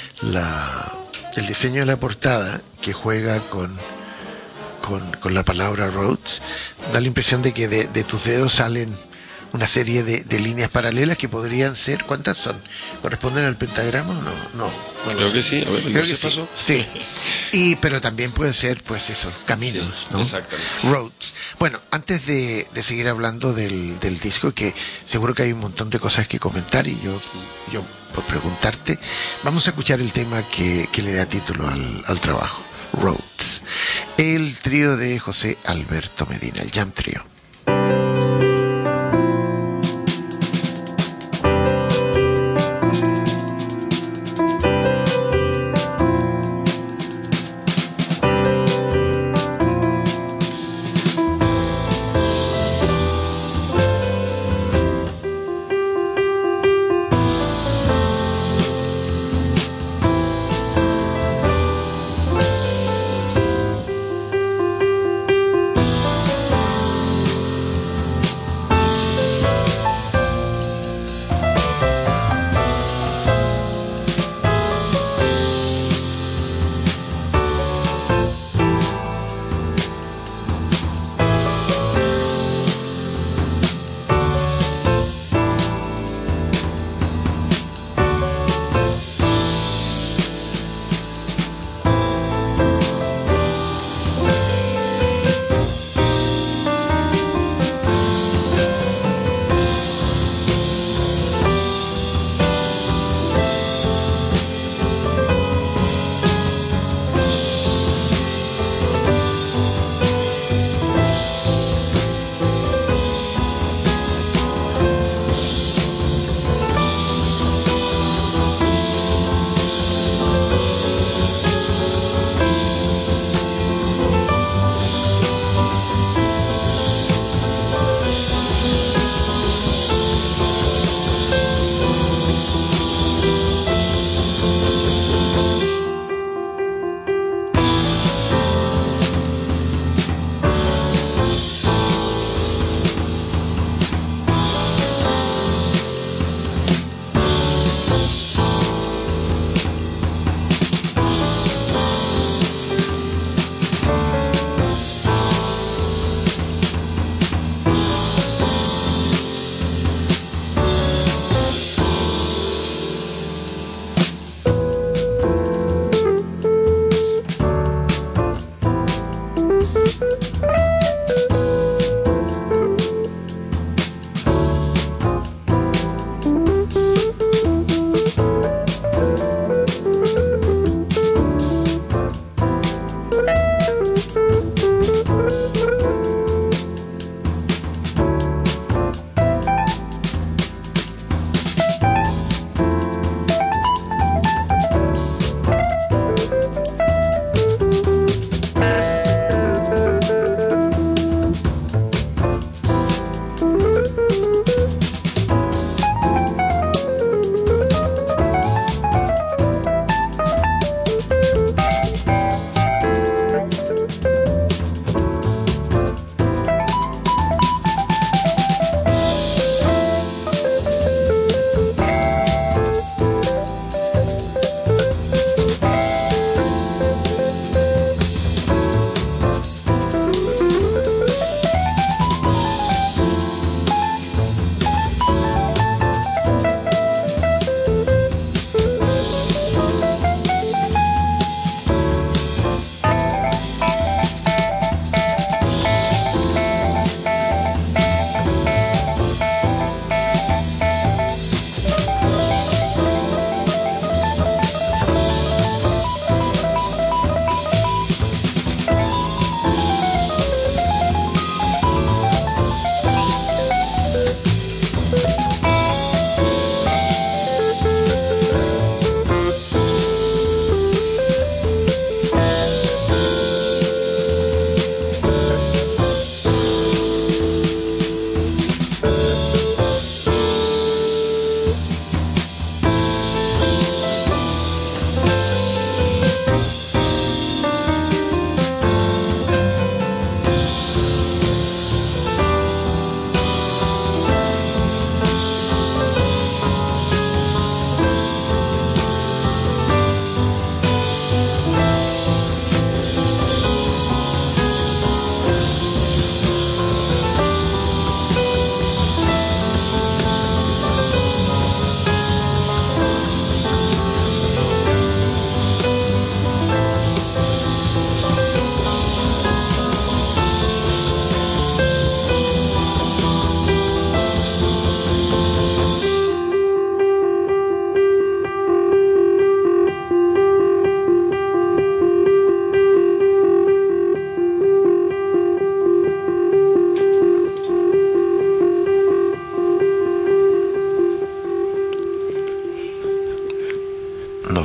la, el diseño de la portada que juega con, con, con la palabra roads da la impresión de que de, de tus dedos salen una serie de, de líneas paralelas que podrían ser, ¿cuántas son? ¿Corresponden al pentagrama o no? No, no Creo sé. que sí, a ver, Creo igual que se sí. pasó. Sí. Y, pero también pueden ser, pues eso, caminos, Sí, ¿no? exactamente. Roads. Bueno, antes de, de seguir hablando del, del disco, que seguro que hay un montón de cosas que comentar y yo, yo por preguntarte, vamos a escuchar el tema que, que le da título al, al trabajo, Roads. El trío de José Alberto Medina, el Jam Trio. Roads.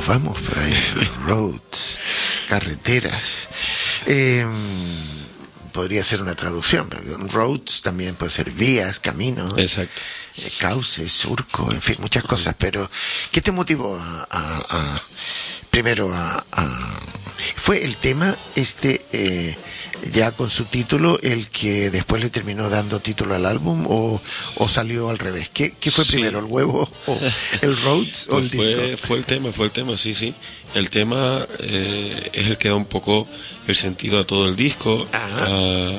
nos vamos por ahí. Roads, carreteras. Eh, podría ser una traducción, pero roads también puede ser vías, caminos. Exacto. Eh, cauces, surco, en fin, muchas cosas. Pero, ¿qué te motivó a, a, a primero a, a... fue el tema este eh, ya con su título el que después le terminó dando título al álbum o, o salió al revés? ¿Qué, qué fue Sí. primero, el huevo o el Roads o Pues el fue, disco? fue el tema, fue el tema, sí, sí. El tema eh, es el que da un poco el sentido a todo el disco. Ajá. A,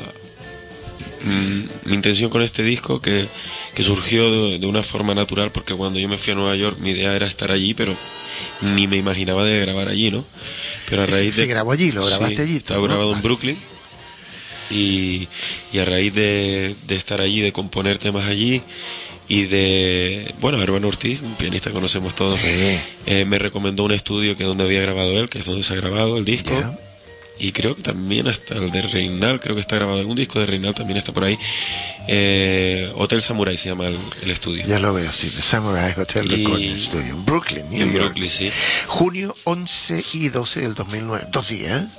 mm, mi intención con este disco que, que surgió de, de una forma natural, porque cuando yo me fui a Nueva York mi idea era estar allí, pero ni me imaginaba de grabar allí, ¿no? Pero a raíz Se de... grabó allí, lo grabaste sí, allí. estaba ¿no? grabado en Vale. Brooklyn. Y, y a raíz de, de estar allí, de componer temas allí y de, bueno, Hermano Ortiz, un pianista que conocemos todos, Sí. eh, me recomendó un estudio que es donde había grabado él, que es donde se ha grabado el disco. Ya. Y creo que también hasta el de Reinal, creo que está grabado en un disco de Reinal, también está por ahí. Eh, Hotel Samurai se llama el, el estudio. Ya lo veo, sí, The Samurai Hotel Y- Recording Studio, en Brooklyn, New en York. Brooklyn, sí. Junio once y doce del dos mil nueve. Dos días, ¿eh?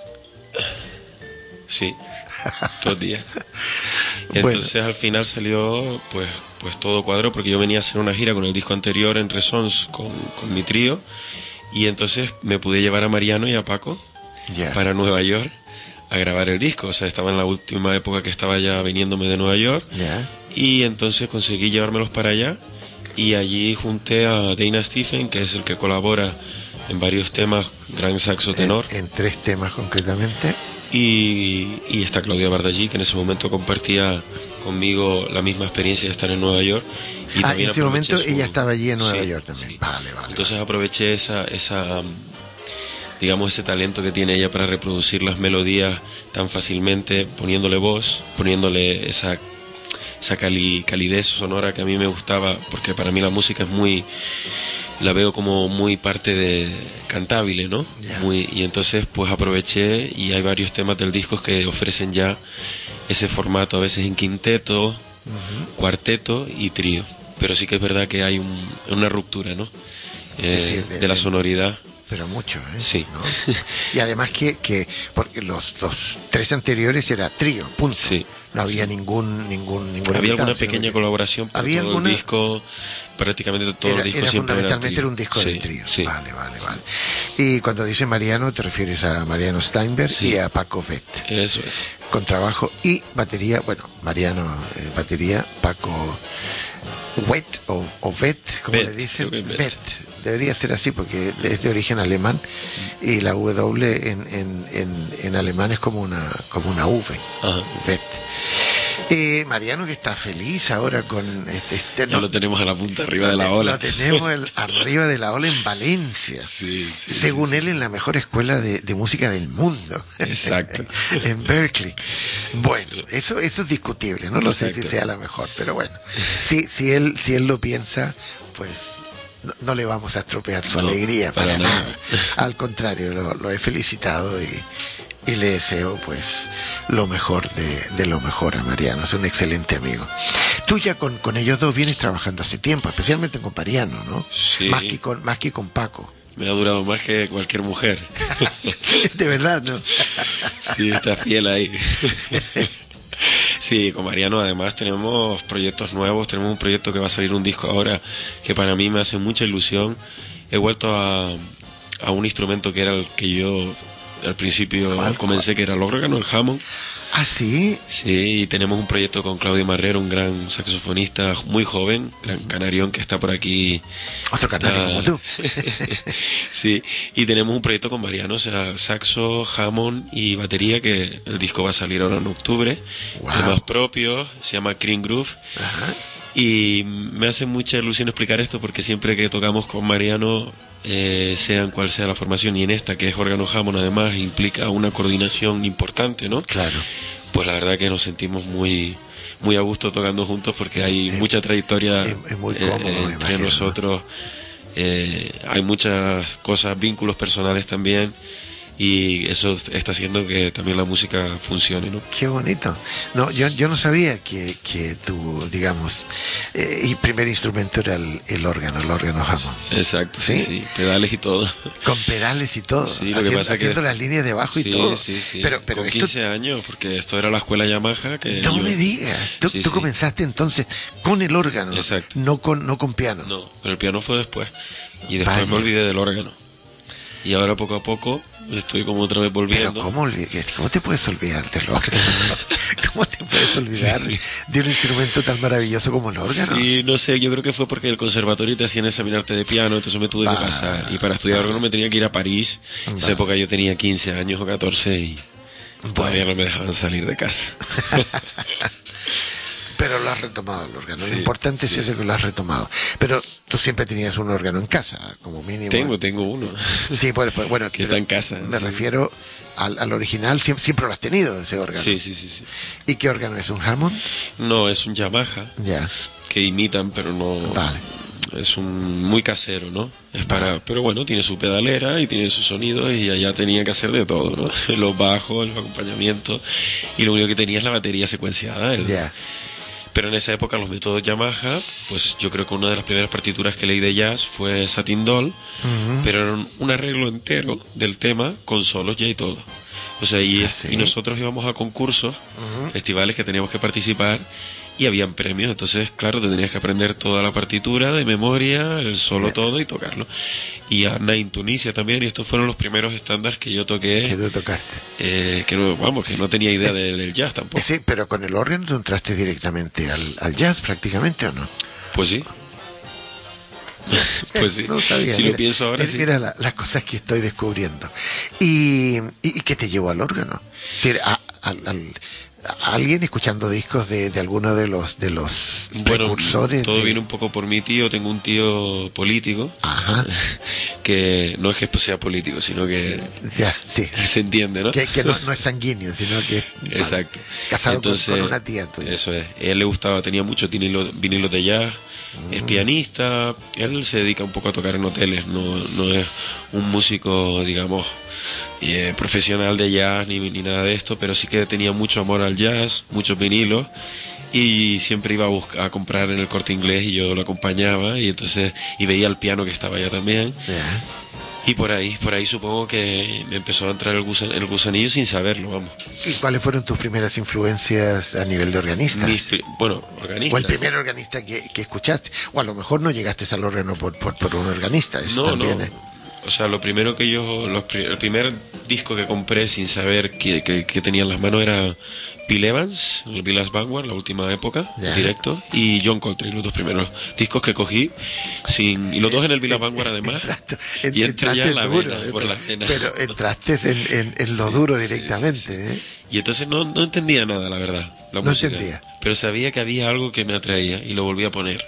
Sí, dos días. Bueno. Entonces al final salió pues pues todo cuadro, porque yo venía a hacer una gira con el disco anterior en Resons con, con mi trío, y entonces me pude llevar a Mariano y a Paco Ya. para Nueva York a grabar el disco. O sea, estaba en la última época que estaba ya viniéndome de Nueva York, Ya. y entonces conseguí llevármelos para allá, y allí junté a Dana Stephen, que es el que colabora en varios temas, gran saxo tenor. En, en tres temas concretamente. Y, y está Claudia Bardallí, que en ese momento compartía conmigo la misma experiencia de estar en Nueva York. Y Ah, también en ese aproveché momento su- ella estaba allí en Nueva Sí, York también. sí. Vale, vale. Entonces aproveché esa, esa, um, digamos, ese talento que tiene ella para reproducir las melodías tan fácilmente, poniéndole voz, poniéndole esa, esa cali- calidez sonora que a mí me gustaba, porque para mí la música es muy... la veo como muy parte de cantable, ¿no? Ya. Muy, y entonces pues aproveché, y hay varios temas del disco que ofrecen ya ese formato, a veces en quinteto, cuarteto y trío. Pero sí que es verdad que hay un- una ruptura, ¿no? Eh, Sí, sí, de- de la de- sonoridad. Pero mucho, ¿eh? Sí. ¿No? Y además que, que porque los, los tres anteriores era trío, punto. Sí. No había Sí. ningún, ningún, ninguna Había mitad, alguna sino pequeña que colaboración, pero ¿Había todo alguna? el disco, prácticamente todo Era, el disco era siempre era fundamentalmente trío. era un disco Sí, de trío. sí. Vale, vale, vale. Y cuando dice Mariano, te refieres a Mariano Steinberg Sí. y a Paco Vett. Eso es. Con trabajo y batería, bueno, Mariano eh, batería, Paco Wett o, o Vett, como Vett, le dicen, creo que es Vett. Vett. Debería ser así porque es de origen alemán y la W en, en, en, en alemán es como una, como una V. Ajá. Vett. Eh, Mariano que está feliz ahora con este, este Ya no, lo tenemos a la punta arriba de la ola. lo tenemos el- arriba de la ola en Valencia. Sí, sí, Según sí, sí. él, en la mejor escuela de, de música del mundo. Exacto. En Berkeley. Bueno, eso, eso es discutible, no lo sé si Exacto. sea la mejor, pero bueno. Si, si, él, si él lo piensa, pues no, no le vamos a estropear su No, alegría para, para nada. nada. Al contrario, lo, lo he felicitado y, y le deseo pues lo mejor de, de lo mejor a Mariano. Es un excelente amigo. Tú ya con, con ellos dos vienes trabajando hace tiempo, especialmente con Mariano, ¿no? Sí. Más que con, más que con Paco. Me ha durado más que cualquier mujer. De verdad, ¿no? Sí, está fiel ahí. Sí, con Mariano además tenemos proyectos nuevos, tenemos un proyecto que va a salir un disco ahora que para mí me hace mucha ilusión. He vuelto a, a un instrumento que era el que yo al principio ¿Cuál, comencé, que era el órgano, el Hammond. Ah, sí. Sí, y tenemos un proyecto con Claudio Marrero, un gran saxofonista muy joven, gran canarión que está por aquí. Otro canario Está- como tú. Sí, y tenemos un proyecto con Mariano, o sea, saxo, Hammond y batería, que el disco va a salir ahora en octubre. Wow. Temas propios, se llama Cream Groove. Ajá. Y me hace mucha ilusión explicar esto porque siempre que tocamos con Mariano, eh, sean cual sea la formación, y en esta que es órgano Hammond además implica una coordinación importante, ¿no? Claro. Pues la verdad que nos sentimos muy muy a gusto tocando juntos porque hay Es- mucha trayectoria es- es muy eh, cómodo, me entre imagino, nosotros. Eh, hay muchas cosas, vínculos personales también, y eso está haciendo que también la música funcione, ¿no? Qué bonito. No, yo, yo no sabía que, que tú, digamos, Eh, y primer instrumento era el, el órgano, el órgano Hammond. Exacto, sí, ¿Sí? sí, pedales y todo. Con pedales y todo. Sí, lo que haciendo, pasa que- haciendo las líneas de abajo Sí, y todo. sí, sí. Pero, pero con esto, quince años, porque esto era la escuela Yamaha que no yo- me digas. Tú, Sí, tú sí. comenzaste entonces con el órgano, Exacto. no con, no con piano. No, pero el piano fue después. Y después Vaya. me olvidé del órgano. Y ahora poco a poco estoy como otra vez Pero volviendo. ¿cómo, olvi- ¿cómo te puedes olvidar del órgano? ¿Cómo te puedes olvidar Sí. de un instrumento tan maravilloso como el órgano? Sí, no sé, yo creo que fue porque el conservatorio te hacían examinarte de piano, entonces me tuve Va. que pasar. Y para estudiar órgano me tenía que ir a París. En Va. esa época yo tenía quince años o catorce y todavía no me dejaban salir de casa. Pero lo has retomado el órgano. Sí, lo importante sí. es eso, que lo has retomado. Pero tú siempre tenías un órgano en casa, como mínimo. tengo, tengo uno. Sí, bueno, pues, bueno Que está en casa, Me sí. refiero al, al original, siempre, siempre lo has tenido, ese órgano. Sí, sí, sí, sí. ¿Y qué órgano es? ¿Un Hammond? No, es un Yamaha Ya. que imitan, pero no. Vale. Es un muy casero, ¿no? Es para, pero bueno, tiene su pedalera y tiene sus sonidos y allá tenía que hacer de todo, ¿no? Los bajos, los acompañamientos y lo único que tenía es la batería secuenciada. el- Ya. Pero en esa época los métodos Yamaha, pues yo creo que una de las primeras partituras que leí de jazz fue Satin Doll, pero era un, un arreglo entero del tema con solos ya y todo. O sea, y, Ah, sí. y nosotros íbamos a concursos, festivales que teníamos que participar y habían premios. Entonces, claro, te tenías que aprender toda la partitura de memoria, el solo Ya. todo y tocarlo. Y Anna en Tunisia también, y estos fueron los primeros estándares que yo toqué, Que tú tocaste. eh, que no, vamos, que no tenía idea de- del jazz tampoco. Sí, pero con el órgano tú entraste directamente al, al jazz prácticamente, ¿o no? Pues sí. Pues sí, No sabía, si mira, lo pienso ahora mira, sí. Mira la- las cosas que estoy descubriendo. ¿Y, y, y qué te llevó al órgano? Es decir, a, al- al- a alguien escuchando discos de, de alguno de los de los Bueno, precursores. todo de- viene un poco por mi tío. Tengo un tío político Ajá. que no es que sea político, sino que Ya, sí. se entiende, ¿no? Que, que no, no es sanguíneo, sino que es Exacto. casado con- Entonces, con, una tía tuya. Eso es. Él le gustaba, tenía muchos vinilos, vinilos de jazz. Es pianista. Él se dedica un poco a tocar en hoteles. No, no es un músico, digamos, eh, profesional de jazz ni, ni nada de esto, pero sí que tenía mucho amor al jazz, muchos vinilos. Y siempre iba a, buscar, a comprar en el Corte Inglés y yo lo acompañaba y entonces y veía el piano que estaba allá también. Ya. Y por ahí, por ahí supongo que me empezó a entrar el, gusan, el gusanillo sin saberlo, vamos. ¿Y cuáles fueron tus primeras influencias a nivel de organista? Mis pri- bueno, organista. O el primer organista que, que escuchaste. O a lo mejor no llegaste al órgano por, por, por un organista. Eso No, también no. es. O sea, lo primero que yo, los pri- el primer disco que compré sin saber que, que, que tenía en las manos era Bill Evans, el Bill Evans Vanguard, la última época, Ya. directo, y John Coltrane, los dos primeros discos que cogí, sin y los dos en el Bill Evans Vanguard además, Entraste, y entré ya entraste en la duro, vena, eh, por la pero, vena. pero entraste en, en, en lo Sí, duro sí, directamente. sí, sí. ¿eh? Y entonces no, no entendía nada, la verdad, la No música. entendía. Pero sabía que había algo que me atraía y lo volví a poner.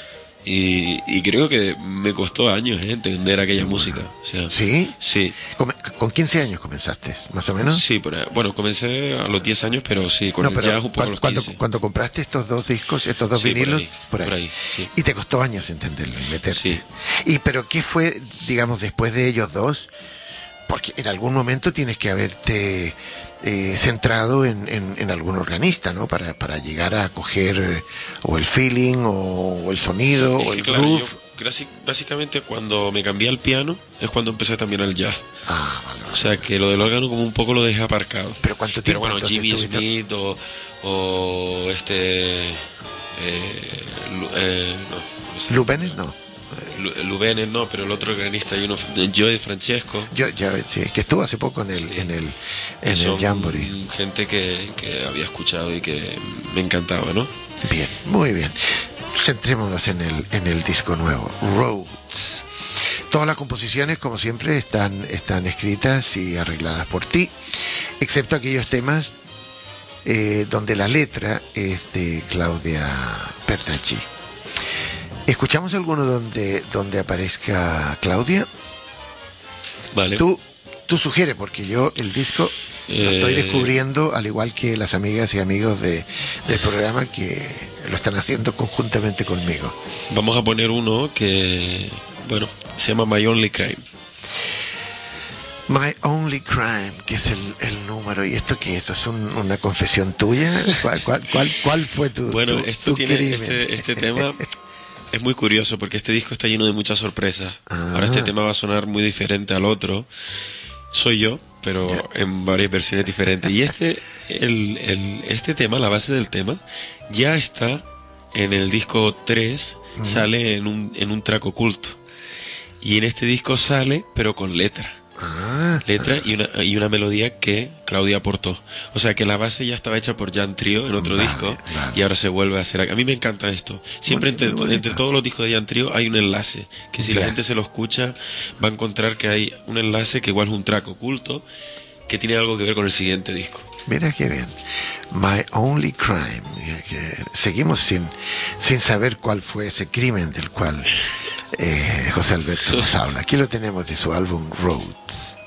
Y, y creo que me costó años eh, entender aquella música. O sea, ¿Sí? Sí. Come- ¿Con quince años comenzaste, más o menos? Sí, por ahí. Bueno, comencé a los diez años, pero sí, con No, el pero jazz un poco a los cuando, quince. cuando compraste estos dos discos, estos dos Sí, por vinilos, ahí, por ahí, sí. Y te costó años entenderlo y meterte. Sí. ¿Y pero qué fue, digamos, después de ellos dos? Porque en algún momento tienes que haberte eh, centrado en, en, en algún organista, ¿no? Para, para llegar a coger eh, o el feeling o, o el sonido Es o que, el claro, groove. yo, basi- básicamente cuando me cambié al piano es cuando empecé también al jazz. Ah, vale, vale. O sea que lo del órgano como un poco lo dejé aparcado. ¿Pero cuánto Pero tiempo bueno, entonces Jimmy estuviste? Smith o, o este... Eh, Lu- eh, no, no sé. Lou Bennett, no. Lu- Lou Bennett, no, pero el otro organista hay uno, Joey Francesco. Yo, ya, sí, que estuvo hace poco en el, Sí. en el, en Son el Jamboree. gente que, que había escuchado y que me encantaba, ¿no? Bien, muy bien. Centrémonos en el, en el disco nuevo, Roads. Todas las composiciones, como siempre, están, están escritas y arregladas por ti, excepto aquellos temas eh, donde la letra es de Claudia Bernacchi. ¿Escuchamos alguno donde, donde aparezca Claudia? Vale. Tú, tú sugieres, porque yo el disco lo estoy Eh. descubriendo, al igual que las amigas y amigos de, del programa que lo están haciendo conjuntamente conmigo. Vamos a poner uno que, bueno, se llama My Only Crime. My Only Crime, que es el, el número. ¿Y esto qué es? ¿Esto es un- una confesión tuya? ¿Cuál, cuál, cuál, cuál fue tu, Bueno, tu- esto tu tiene, crimen? este, este tema es muy curioso porque este disco está lleno de muchas sorpresas. Ah. Ahora este tema va a sonar muy diferente al otro. Soy yo, pero en varias versiones diferentes. Y este, el, el- este tema, la base del tema, ya está en el disco tres, sale en un, en un track oculto. Y en este disco sale, pero con letra. Ah, Letra y una, y una melodía que Claudia aportó. O sea que la base ya estaba hecha por Jan Trio en otro Vale, disco vale. y ahora se vuelve a hacer. A mí me encanta esto. Siempre Muy- muy entre, bonito. entre todos los discos de Jan Trio hay un enlace. Que si Ya. la gente se lo escucha va a encontrar que hay un enlace que igual es un track oculto que tiene algo que ver con el siguiente disco. mira qué bien. My Only Crime. Ya que seguimos sin, sin saber cuál fue ese crimen del cual eh, José Alberto nos habla. Aquí lo tenemos de su álbum Roads.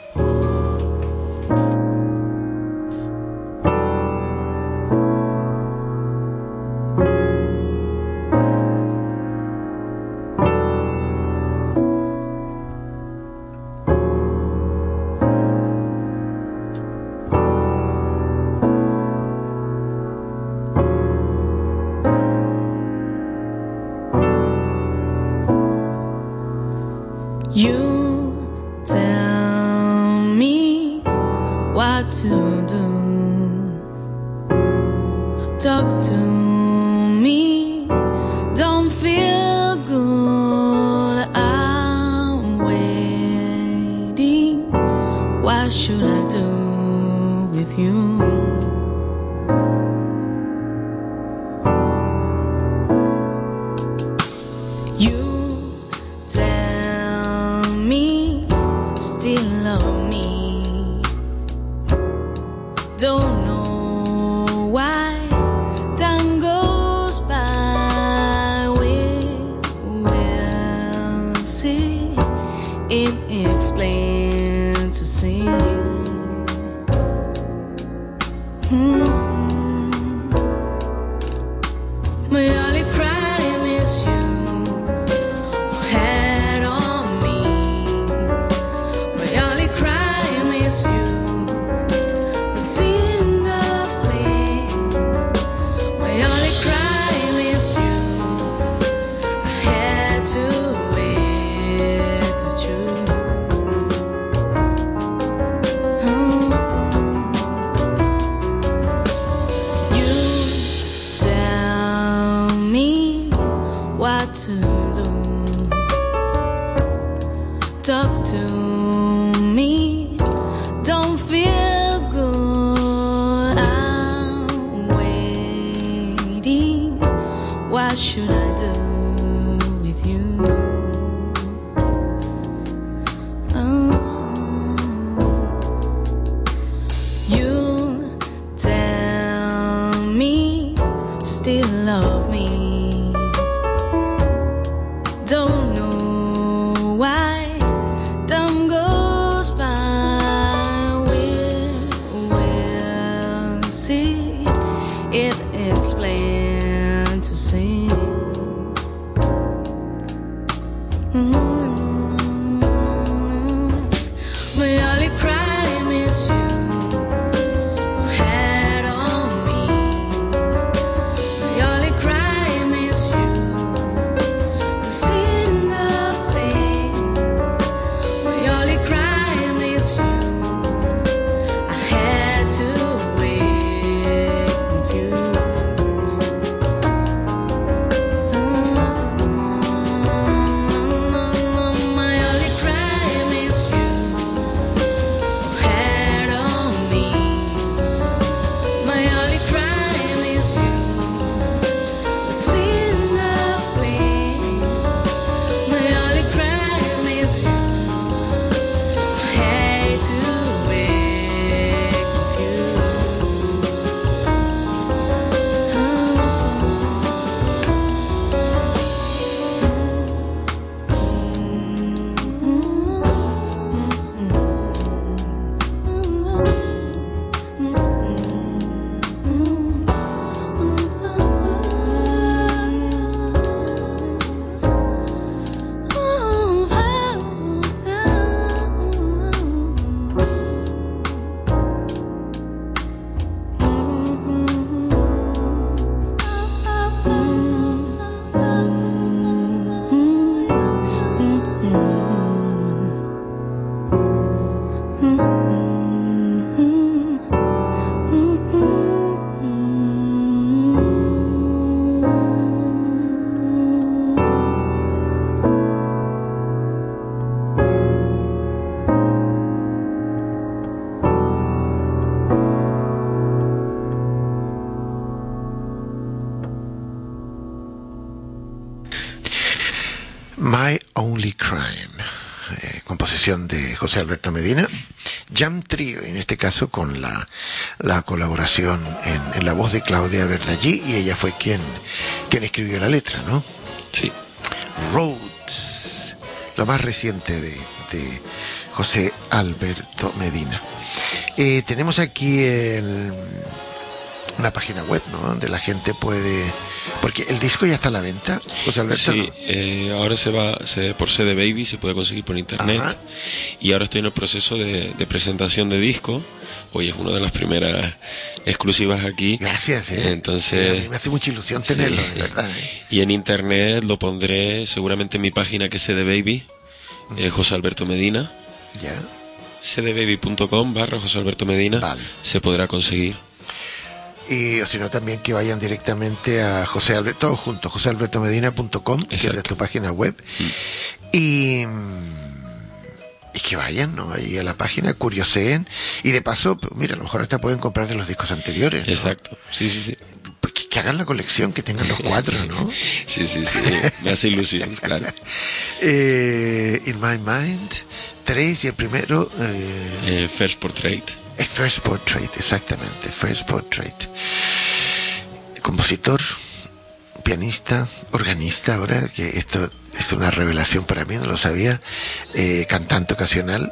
You tell me what to do. Talk to me. Don't feel good. I'm waiting. What should I do with you? You tell me, still love me. Don't know why time goes by. We will see. It explains to see. Hmm. My only crime is you. Head on me. My only crime is you. The sin of flame. My only crime is you. I had to wait to choose. You tell me what to do. Talk to me. Don't feel good. I'm waiting. What should I do with you? Oh. You tell me, still love me. Don't know why time goes by. We'll, we'll see. It explains to see. My only crime is you. Head on me. My only crime is you. The sin of flame. My only crime is you. I had to wait confused. My Only Crime, eh, composición de José Alberto Medina, Jam Trio, en este caso con la, la colaboración en, en la voz de Claudia Verdallí, y ella fue quien, quien escribió la letra, ¿no? Sí. Roads, lo más reciente de, de José Alberto Medina. Eh, tenemos aquí el, una página web, ¿no? Donde la gente puede... Porque el disco ya está a la venta, José Alberto. Sí, ¿no? eh, ahora se va se, por C D Baby, se puede conseguir por internet. Ajá. Y ahora estoy en el proceso de, de presentación de disco. Hoy es una de las primeras exclusivas aquí. Gracias, eh. Entonces, Sí, a mí me hace mucha ilusión tenerlo, sí. de verdad. eh. Y en internet lo pondré seguramente en mi página, que es C D Baby, eh, José Alberto Medina. Ya. c d baby punto com barra José Alberto Medina. Vale. Se podrá conseguir. Y o si no, también que vayan directamente a José Alberto, todo junto, josé alberto medina punto com, que es de tu página web. Mm. Y, y que vayan, ¿no? Ahí a la página, curioseen. Y de paso, pues, mira, a lo mejor hasta pueden comprar de los discos anteriores, ¿no? Exacto. Sí, sí, sí. Porque que hagan la colección, que tengan los cuatro, ¿no? Sí, sí, sí. Me hace ilusión, claro. Eh, In My Mind, tres, y el primero... Eh, eh, First Portrait. Es First Portrait, exactamente, First Portrait. Compositor, pianista, organista, ahora, que esto es una revelación para mí, no lo sabía. Eh, cantante ocasional.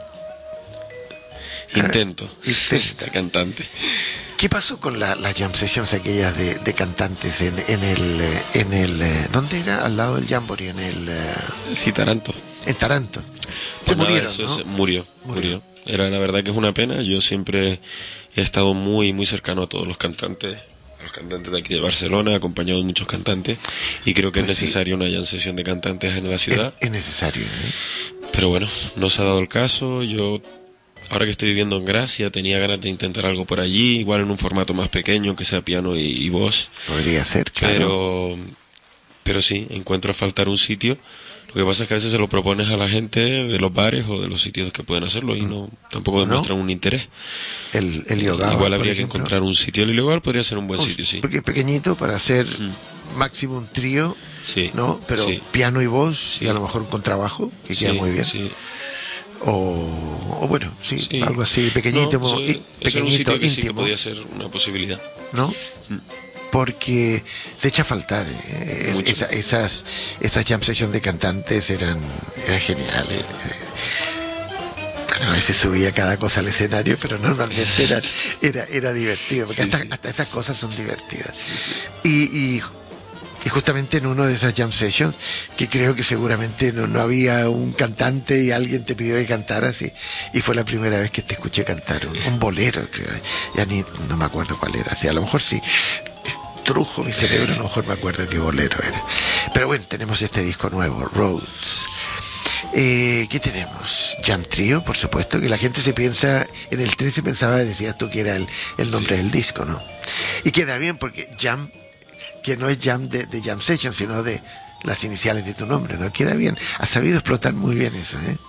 Intento. Ah, intenta. Cantante. ¿Qué pasó con la, las jam sessions aquellas de, de cantantes en, en el... en el ¿dónde era? Al lado del Jamboree, en el... Sí, Taranto. En Taranto. Se Pues nada, murieron, eso ¿no? es- murió, Murió. murió. Era, la verdad que es una pena. Yo siempre he estado muy, muy cercano a todos los cantantes, a los cantantes de aquí de Barcelona, acompañado de muchos cantantes, y creo que Pues es sí. necesario una jam sesión de cantantes en la Es, ciudad. es necesario, ¿eh? Pero bueno, no se ha dado el caso. Yo, ahora que estoy viviendo en Gracia, tenía ganas de intentar algo por allí, igual en un formato más pequeño, que sea piano y, y voz. Podría ser, claro. Pero, pero sí, encuentro a faltar un sitio. Lo que pasa es que a veces se lo propones a la gente de los bares o de los sitios que pueden hacerlo y no tampoco demuestran un interés. El, el Yoga, Igual por habría que ejemplo. encontrar un sitio. El Ilegal podría ser un buen Uf, sitio, sí. Porque es pequeñito para hacer máximo un trío, Sí, ¿no? Pero sí. piano y voz, Sí. y a lo mejor un contrabajo, que Sí, queda muy bien. sí. O, o bueno, sí, Sí. algo así, pequeñito, No, mo- eso- y- eso era un pequeñito, sitio que sí que íntimo, podía ser una posibilidad. ¿no? Porque se echa a faltar, ¿eh? Mucho. Esa- esas, esas jam sessions de cantantes eran, eran geniales. Bueno, a veces subía cada cosa al escenario, pero normalmente era, era, era divertido, porque Sí, hasta, sí. hasta esas cosas son divertidas. Y, y, y justamente en una de esas jam sessions, que creo que seguramente no, no había un cantante y alguien te pidió que cantaras, y, y fue la primera vez que te escuché cantar un, un bolero, creo. Ya ni, no me acuerdo cuál era, sí, a lo mejor sí. Trujo mi cerebro, a lo mejor me acuerdo qué bolero era. Pero bueno, tenemos este disco nuevo, Roads. Eh, ¿Qué tenemos? Jam Trio, por supuesto, que la gente se piensa, en el tres se pensaba, decías tú que era el, el nombre Sí. del disco, ¿no? Y queda bien porque Jam, que no es Jam de, de Jam Session, sino de las iniciales de tu nombre, ¿no? Queda bien, has sabido explotar muy bien eso, ¿eh?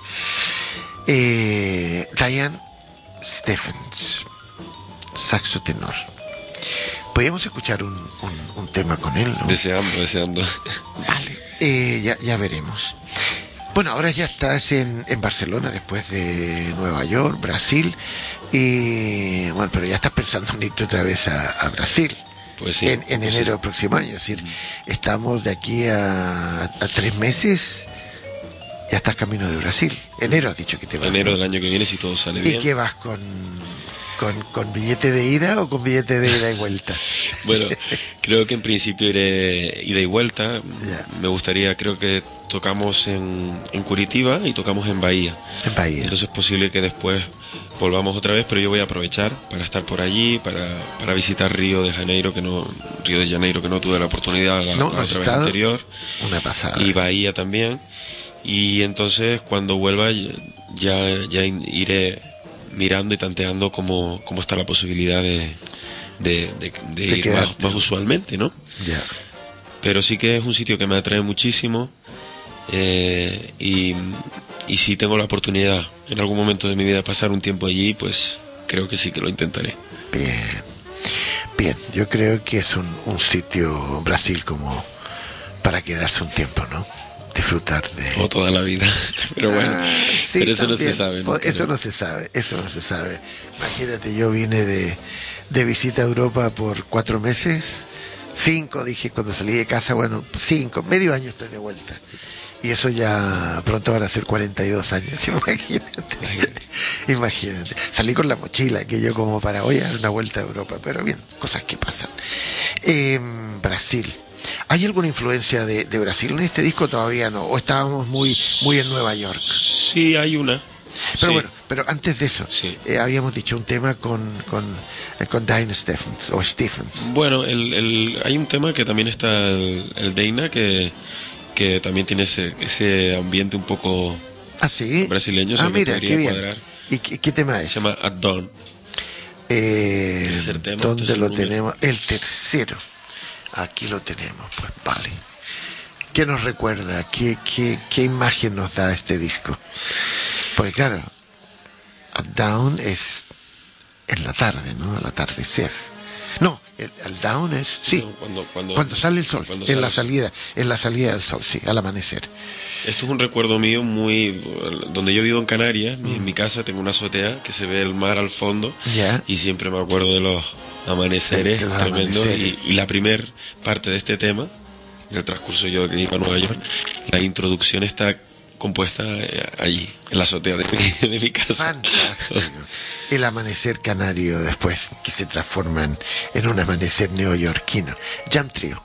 eh Diane Stephens, saxo tenor. Podríamos escuchar un, un, un tema con él, ¿no? Deseando, deseando. Vale, eh, ya, ya veremos. Bueno, ahora ya estás en, en Barcelona después de Nueva York, Brasil, y bueno, pero ya estás pensando en irte otra vez a, a Brasil. Pues sí. En, en pues enero sí. del próximo año, es decir, estamos de aquí a, a tres meses, ya estás camino de Brasil. Enero has dicho que te vas. Enero ¿no? del año que viene, si todo sale ¿Y bien. qué vas con, con, con billete de ida o con billete de ida y vuelta? Bueno, creo que en principio iré ida y vuelta. Ya. Me gustaría, creo que tocamos en, en Curitiba y tocamos en Bahía. En Bahía. Entonces es posible que después volvamos otra vez, pero yo voy a aprovechar para estar por allí, para, para visitar Río de Janeiro, que no Río de Janeiro que no tuve la oportunidad la, No, la no has otra vez estado. anterior, Una pasada. y Bahía también. Y entonces cuando vuelva ya, ya iré mirando y tanteando cómo, cómo está la posibilidad de, de, de, de De ir quedarte. más, más usualmente, ¿no? Ya. Pero sí que es un sitio que me atrae muchísimo, eh, y, y si tengo la oportunidad en algún momento de mi vida de pasar un tiempo allí, pues creo que sí que lo intentaré. Bien, bien, yo creo que es un, un sitio, Brasil, como para quedarse un tiempo, ¿no? Disfrutar. disfrutar de... O toda la vida. Pero bueno, Ah, sí, pero eso también. no se sabe. ¿no? Eso no se sabe, eso no se sabe. Imagínate, yo vine de, de visita a Europa por cuatro meses, cinco, dije cuando salí de casa, bueno, cinco, medio año estoy de vuelta. Y eso ya pronto van a ser cuarenta y dos años, imagínate. Imagínate. Salí con la mochila, que yo como para hoy a dar una vuelta a Europa, pero bien, cosas que pasan. Eh, Brasil. ¿Hay alguna influencia de, de Brasil en este disco? Todavía no. ¿O estábamos muy, muy en Nueva York? Sí, hay una. Pero Sí. bueno, pero antes de eso, Sí. eh, habíamos dicho un tema con, con, eh, con Diane Stephens, o Stephens. Bueno, el, el, hay un tema que también está el, el Deina, que, que también tiene ese, ese ambiente un poco Ah, sí. brasileño, Ah, se me mira, podría qué bien. cuadrar. ¿Y qué, qué tema es? Se llama At Dawn. Eh, Tercer tema, ¿Dónde tercer lo número. tenemos? El tercero. Aquí lo tenemos, pues vale. ¿Qué nos recuerda? ¿Qué, qué, qué imagen nos da este disco? Porque claro, Up Down es en la tarde, ¿no? Al atardecer. No, el, el down es, sí, No, cuando, cuando, cuando sale el sol, cuando en sale la el sol. salida, en la salida del sol, sí, al amanecer. Esto es un recuerdo mío muy... Donde yo vivo en Canarias, mi- en mi casa tengo una azotea que se ve el mar al fondo. Ya. Y siempre me acuerdo de los amaneceres De los tremendos. amaneceres. Y, y la primer parte de este tema, en el transcurso yo que iba a Nueva York, la introducción está compuesta eh, allí, en la azotea de mi, de mi casa. Fantástico. El amanecer canario después, que se transforma en, en un amanecer neoyorquino. Jam Trio.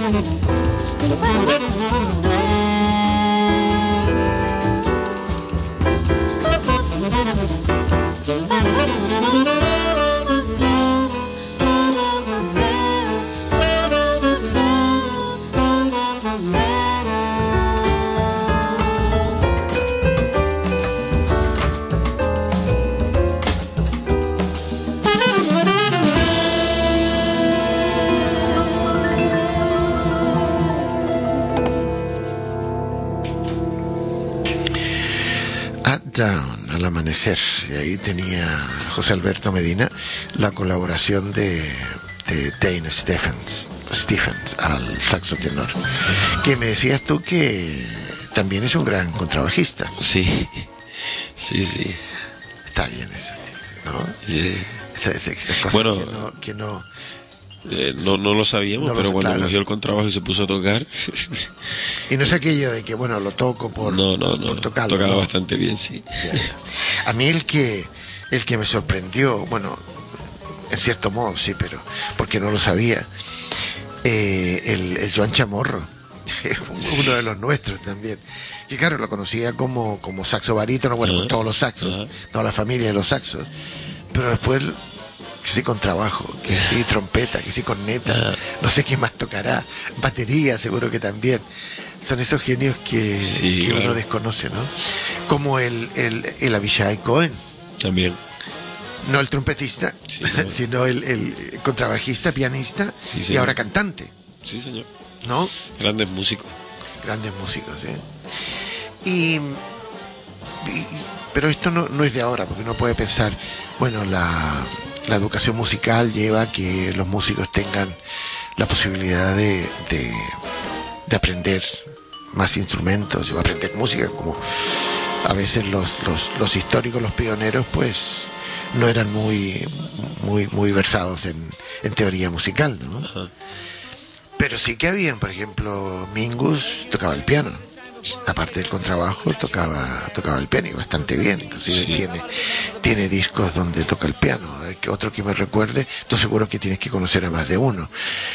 Down, al amanecer. Y ahí tenía José Alberto Medina la colaboración de, de Dane Stephens, Stephens al saxo tenor. Que me decías tú que también es un gran contrabajista. Sí, sí, sí. Está bien eso, ¿no? Yeah. Estas, estas cosas Bueno, que no... Que no Eh, no, no lo sabíamos, No lo pero sé, cuando claro. cogió el contrabajo y se puso a tocar, y no es aquello de que, bueno, lo toco por, no, no, no, por tocarlo. tocaba ¿no? bastante bien, sí. Ya, ya. A mí el que el que me sorprendió, bueno, en cierto modo sí, pero porque no lo sabía, eh, el, el Joan Chamorro, uno de los nuestros también, que claro, lo conocía como, como saxo barítono, bueno, Ajá. con todos los saxos, Ajá. toda la familia de los saxos, pero después que sí con trabajo, que sí trompeta, que sí corneta, Ajá. no sé qué más tocará, batería seguro que también. Son esos genios que, Sí, que claro. uno desconoce, ¿no? Como el, el, el Avishai Cohen, También. no el trompetista, Sí, no. sino el, el contrabajista, pianista Sí, y señor. ahora cantante, Sí, señor. ¿no? Grandes músicos. Grandes músicos, ¿eh? Y, y- pero esto no, no es de ahora, porque uno puede pensar, bueno, la, la educación musical lleva a que los músicos tengan la posibilidad de, de, de aprender más instrumentos o aprender música, como a veces los, los, los históricos, los pioneros, pues no eran muy, muy, muy versados en, en teoría musical, ¿no? Ajá. Pero sí que habían, por ejemplo, Mingus tocaba el piano. Aparte del contrabajo, tocaba tocaba el piano y bastante bien. Inclusive Sí. tiene tiene discos donde toca el piano. El que- Otro que me recuerde, estoy seguro que tienes que conocer a más de uno.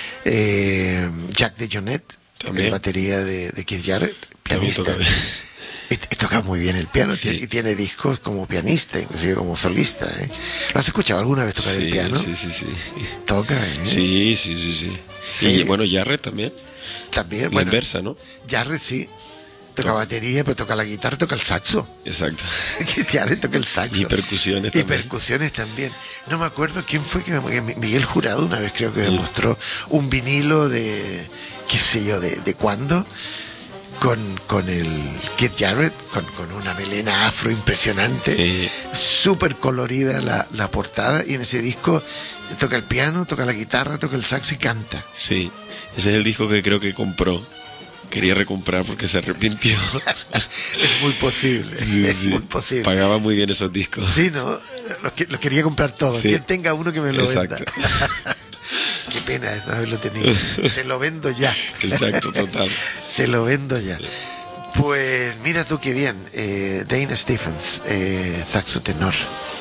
Eh, Jack DeJohnette, También. el batería de, de Keith Jarrett, También pianista. toca bien. Y, y toca muy bien el piano, Sí. tiene- y tiene discos como pianista, inclusive como solista. ¿eh? ¿Lo has escuchado alguna vez tocar el Sí, piano? sí, sí, sí. Toca, ¿eh? Sí, sí, sí, sí. Sí. Y bueno, Jarrett también. También, La bueno, inversa, ¿no? Jarrett sí. Toca Toca. batería, pero toca la guitarra, toca el saxo. Exacto. Que Jarrett toca el saxo. Y percusiones Y también. percusiones también. No me acuerdo quién fue que me, que Miguel Jurado una vez creo que me Sí. mostró un vinilo de, qué sé yo, de, de cuándo, con, con el Keith Jarrett, con, con una melena afro impresionante, Sí. súper colorida la, la portada, y en ese disco toca el piano, toca la guitarra, toca el saxo y canta. Sí. Ese es el disco que creo que compró. Quería recomprar porque se arrepintió. Es muy posible, Sí, es sí. muy posible. Pagaba muy bien esos discos. Sí, ¿no? Lo, que- lo quería comprar todo. Sí. Quien tenga uno que me lo Exacto. venda. Qué pena es no haberlo tenido. Se lo vendo ya. Exacto, total. Se lo vendo ya. Pues mira tú qué bien. Eh, Dane Stephens, eh, saxo tenor.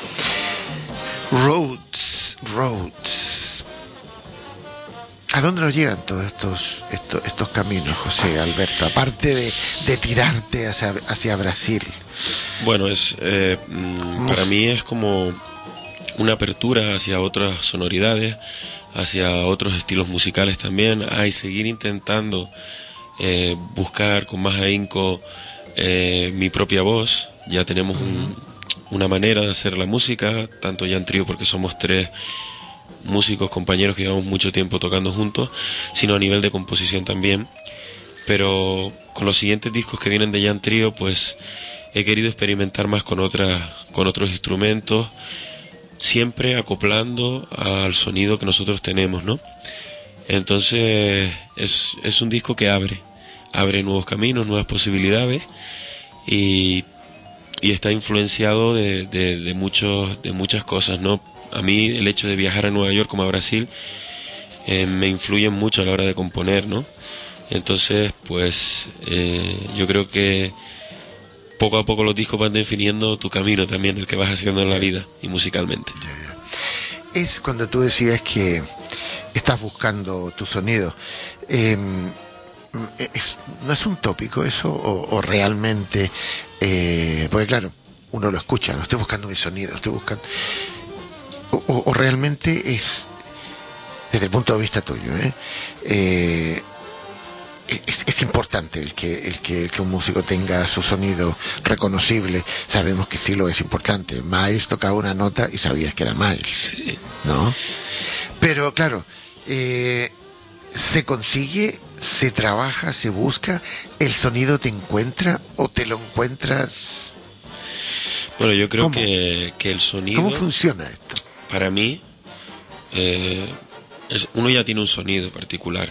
Rhodes, Rhodes. ¿A dónde nos llegan todos estos, estos, estos caminos, José Alberto? Aparte de, de tirarte hacia, hacia Brasil. Bueno, es eh, mm, para mí es como una apertura hacia otras sonoridades, hacia otros estilos musicales también, a y seguir intentando eh, buscar con más ahínco eh, mi propia voz. Ya tenemos un- una manera de hacer la música, tanto ya en trío porque somos tres músicos, compañeros que llevamos mucho tiempo tocando juntos, sino a nivel de composición también. Pero con los siguientes discos que vienen de Jan Trio, pues he querido experimentar más con otras, con otros instrumentos, siempre acoplando al sonido que nosotros tenemos, ¿no? Entonces es, es un disco que abre, abre nuevos caminos, nuevas posibilidades, y, y está influenciado de, de, de muchos, de muchas cosas, ¿no? A mí el hecho de viajar a Nueva York como a Brasil eh, me influye mucho a la hora de componer, ¿no? Entonces, pues eh, yo creo que poco a poco los discos van definiendo tu camino también, el que vas haciendo en la vida y musicalmente. Es cuando tú decías que estás buscando tu sonido. Eh, es, ¿No es un tópico eso? ¿O, o realmente? Eh, porque claro, uno lo escucha, no estoy buscando mi sonido, estoy buscando... O, o, o realmente es, desde el punto de vista tuyo, ¿eh? Eh, Es, es importante el que, el que el que un músico tenga su sonido reconocible. Sabemos que sí lo es importante. Miles tocaba una nota y sabías que era Miles, Sí. ¿no? Pero claro, eh, se consigue, se trabaja, se busca, el sonido te encuentra o te lo encuentras. Bueno, yo creo ¿Cómo? que, que el sonido, ¿Cómo funciona esto? para mí, eh, es- uno ya tiene un sonido particular,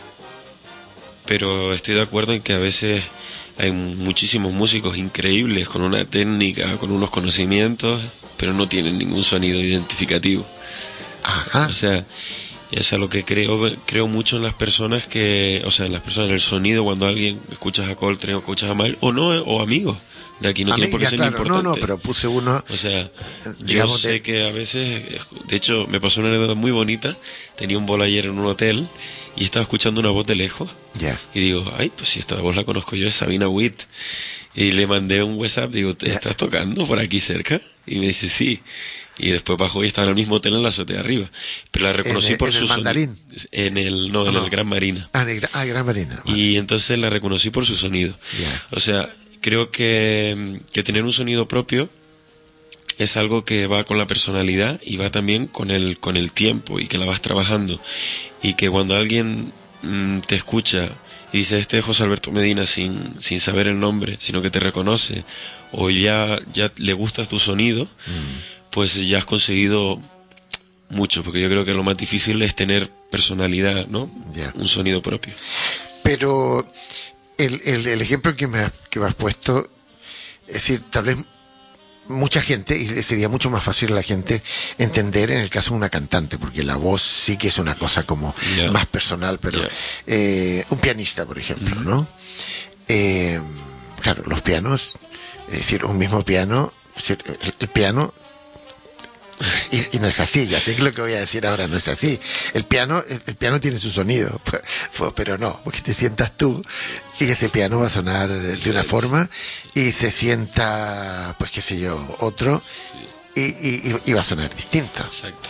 pero estoy de acuerdo en que a veces hay muchísimos músicos increíbles con una técnica, con unos conocimientos, pero no tienen ningún sonido identificativo. Ajá. O sea, es a lo que creo creo mucho en las personas que, o sea, en las personas, en el sonido, cuando alguien escuchas a Coltrane o escuchas a Miles, o no, o amigos de aquí, no A tiene mí, por qué ya, ser claro, importante. no, no, pero puse uno. O sea, yo digamos, sé de- que a veces, de hecho, me pasó una anécdota muy bonita. Tenía un bolo ayer en un hotel y estaba escuchando una voz de lejos Ya. y digo, ay, pues si esta voz la conozco yo, es Sabina Witt. Y le mandé un WhatsApp, digo, ¿te Ya. estás tocando por aquí cerca? Y me dice, sí. Y después bajó y estaba en el mismo hotel en la azotea arriba. Pero la reconocí ¿En el- por en su el sonido. Mandarín? En el, no, en No. el Gran Marina. Ah, de, ah, Gran Marina. Vale. Y entonces la reconocí por su sonido. Ya. O sea, creo que, que tener un sonido propio es algo que va con la personalidad y va también con el, con el tiempo y que la vas trabajando. Y que cuando alguien mm, te escucha y dice, este es José Alberto Medina, sin, sin saber el nombre, sino que te reconoce, o ya, ya le gusta tu sonido, pues ya has conseguido mucho, porque yo creo que lo más difícil es tener personalidad, ¿no? Ya. Un sonido propio. Pero el, el, el ejemplo que me, has, que me has puesto, es decir, tal vez mucha gente, y sería mucho más fácil a la gente entender en el caso de una cantante, porque la voz sí que es una cosa como Ya. más personal, pero Ya. eh, un pianista, por ejemplo, ¿no? Eh, claro, los pianos, es decir, un mismo piano, es decir, el, el piano y, y no es así, ya sé que lo que voy a decir ahora no es así. El piano, el, el piano tiene su sonido, pero no, porque te sientas tú y ese piano va a sonar de una forma y se sienta, pues qué sé yo, otro y, y, y va a sonar distinto. Exacto.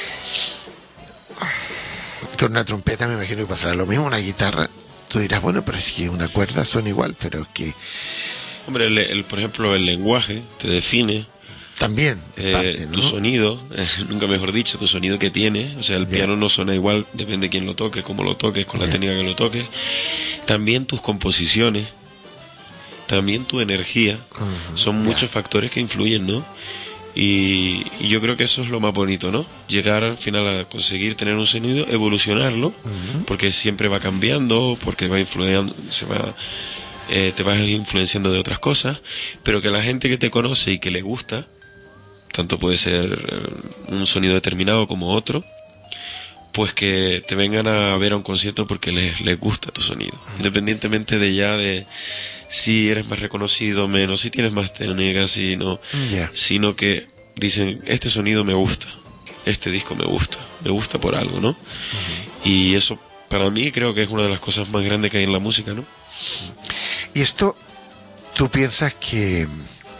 Con una trompeta me imagino que pasará lo mismo, una guitarra. Tú dirás, bueno, pero es que una cuerda suena igual, pero es que Hombre, el, el- por ejemplo, el lenguaje te define, también, eh, parte, ¿no? tu sonido, eh, nunca mejor dicho, tu sonido que tiene. O sea, el Ya. piano no suena igual, depende de quién lo toque, cómo lo toques, con la Ya. técnica que lo toques. También tus composiciones, también tu energía, Ujú, son ya. muchos factores que influyen, ¿no? Y, y yo creo que eso es lo más bonito, ¿no? Llegar al final a conseguir tener un sonido, evolucionarlo, porque siempre va cambiando, porque va influyendo, se va, eh, te vas influenciando de otras cosas, pero que la gente que te conoce y que le gusta, tanto puede ser eh, un sonido determinado como otro, pues que te vengan a ver a un concierto porque les, les gusta tu sonido, independientemente de ya de si eres más reconocido, menos, si tienes más técnica, si no, Ya. sino que dicen, este sonido me gusta, este disco me gusta, me gusta por algo, ¿no? Y eso para mí creo que es una de las cosas más grandes que hay en la música, ¿no? Y esto, ¿tú piensas que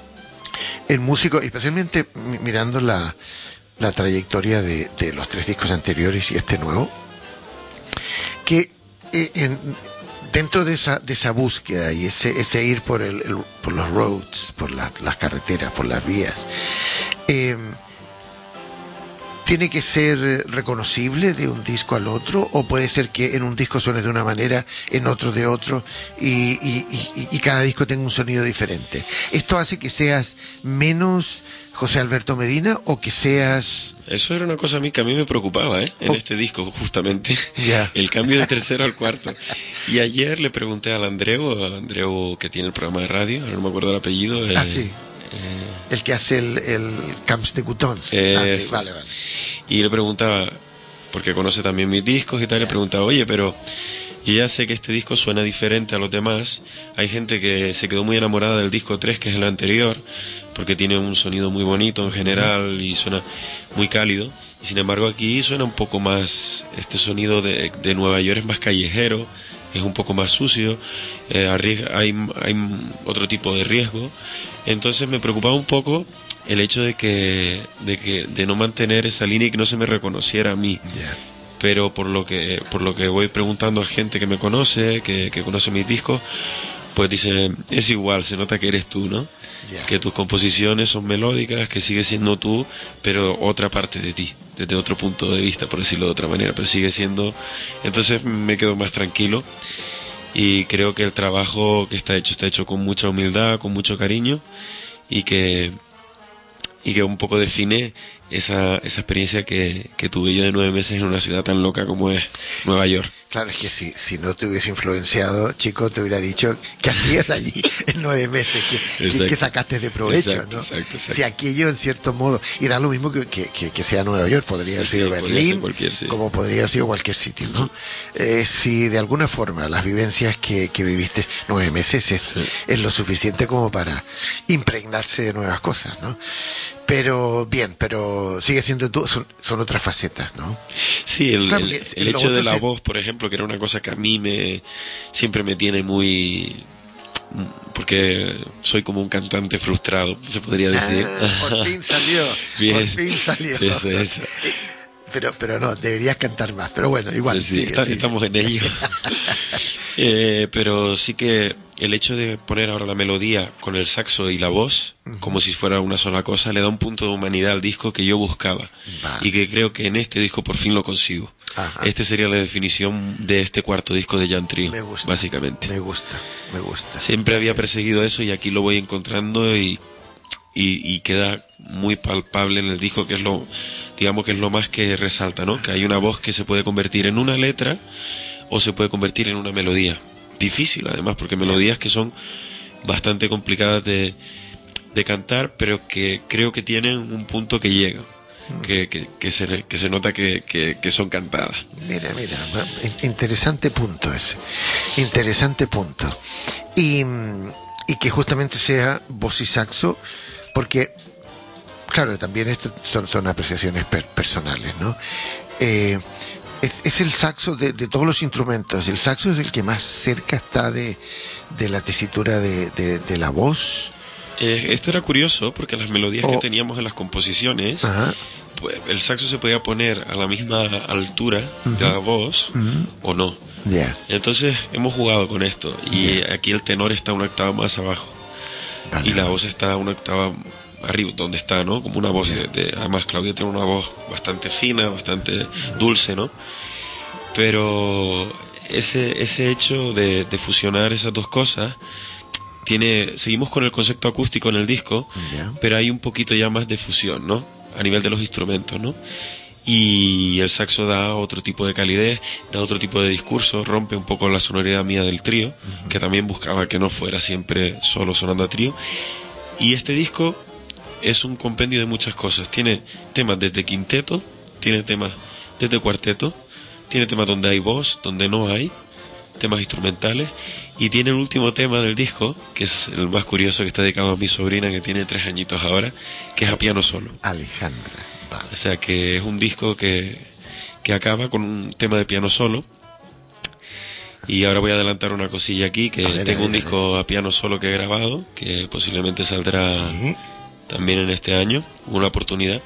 el músico, especialmente mi- mirando la, la trayectoria de, de los tres discos anteriores y este nuevo, que eh, en, dentro de esa, de esa búsqueda y ese, ese ir por, el, el- por los roads, por la- las carreteras, por las vías, eh, ¿tiene que ser eh, reconocible de un disco al otro? ¿O puede ser que en un disco suene de una manera, en otro de otro, y, y- y- y cada disco tenga un sonido diferente? ¿Esto hace que seas menos José Alberto Medina o que seas... Eso era una cosa a mí que a mí me preocupaba, ¿eh? En Oh. este disco, justamente. Ya. El cambio de tercero al cuarto. Y ayer le pregunté al Andreu, a Andreu que tiene el programa de radio, ahora no me acuerdo el apellido. eh, Ah, sí. eh, El que hace el, el Camps de Coutons. Ah, sí, Eso. vale, vale. Y le preguntaba, porque conoce también mis discos y tal, le preguntaba, oye, pero yo ya sé que este disco suena diferente a los demás. Hay gente que se quedó muy enamorada del disco tres, que es el anterior, porque tiene un sonido muy bonito en general y suena muy cálido. Sin embargo, aquí suena un poco más, este sonido de, de Nueva York es más callejero, es un poco más sucio, eh, arriesga, hay, hay otro tipo de riesgo. Entonces me preocupaba un poco el hecho de que, de que de no mantener esa línea y que no se me reconociera a mí. Yeah. Pero por lo que por lo que voy preguntando a gente que me conoce, que, que conoce mis discos, pues dice, es igual, se nota que eres tú, ¿no? Yeah. Que tus composiciones son melódicas, que sigue siendo tú, pero otra parte de ti, desde otro punto de vista, por decirlo de otra manera, pero sigue siendo... Entonces me quedo más tranquilo y creo que el trabajo que está hecho está hecho con mucha humildad, con mucho cariño, y que y que un poco define esa, esa experiencia que, que tuve yo de nueve meses en una ciudad tan loca como es Nueva York. Claro, es que si, si no te hubiese influenciado, chico, te hubiera dicho que hacías allí en nueve meses, que, que, que sacaste de provecho, exacto, ¿no? Exacto, exacto. Si aquello, en cierto modo, y da lo mismo que, que, que, que sea Nueva York, podría Sí, haber sí, sido podría Berlín, ser cualquier, sí. como podría haber sido cualquier sitio, ¿no? Eh, si de alguna forma las vivencias que, que viviste nueve meses es, Sí. es lo suficiente como para impregnarse de nuevas cosas, ¿no? Pero bien, pero sigue siendo tú, son, son otras facetas, ¿no? Sí, el, Claro, el, porque el lo hecho de otro la se- voz, por ejemplo, que era una cosa que a mí me siempre me tiene muy... Porque soy como un cantante frustrado, se podría decir. Ah, por fin salió, Bien. por fin salió. Eso, eso. Pero, pero no, deberías cantar más. Pero bueno, igual. Sí, sí, sigue, está- sigue. estamos en ello. Eh, pero sí que el hecho de poner ahora la melodía con el saxo y la voz, como si fuera una sola cosa, le da un punto de humanidad al disco que yo buscaba. Vale. Y que creo que en este disco por fin lo consigo. Ajá. Este sería la definición de este cuarto disco de Jan Trio, Me gusta. básicamente. Me gusta, me gusta. Siempre había perseguido eso y aquí lo voy encontrando y, y, y queda muy palpable en el disco, que es lo, digamos que es lo más que resalta, ¿no? Que hay una voz que se puede convertir en una letra o se puede convertir en una melodía. Difícil además, porque melodías que son bastante complicadas de, de cantar, pero que creo que tienen un punto que llega, que, que, que, se, que se nota que, que, que son cantadas. Mira, mira, interesante punto ese. Interesante punto. Y, y que justamente sea voz y saxo, porque, claro, también esto son, son apreciaciones per- personales, ¿no? Eh, es, es el saxo de, de todos los instrumentos. El saxo es el que más cerca está de, de la tesitura de, de, de la voz. Eh, esto era curioso porque las melodías Oh. que teníamos en las composiciones, Ajá. pues, el saxo se podía poner a la misma altura de la voz o no. Ya. Entonces hemos jugado con esto y aquí el tenor está una octava más abajo Vale. y la voz está una octava arriba, donde está, ¿no? Como una voz de, de- además Claudia tiene una voz bastante fina, bastante dulce, ¿no? Pero ese, ese hecho de, de fusionar esas dos cosas tiene, seguimos con el concepto acústico en el disco, Ya. pero hay un poquito ya más de fusión, ¿no? A nivel de los instrumentos, ¿no? Y el saxo da otro tipo de calidez, da otro tipo de discurso, rompe un poco la sonoridad mía del trío, que también buscaba que no fuera siempre solo sonando a trío. Y este disco es un compendio de muchas cosas. Tiene temas desde quinteto, tiene temas desde cuarteto, tiene temas donde hay voz, donde no hay, temas instrumentales, y tiene el último tema del disco, que es el más curioso, que está dedicado a mi sobrina, que tiene tres añitos ahora, que es a piano solo. Alejandra. Vale. O sea que es un disco que, que acaba con un tema de piano solo. Y ahora voy a adelantar una cosilla aquí, que A ver, tengo a un ver, disco a piano solo que he grabado, que posiblemente saldrá Sí. también en este año, una oportunidad.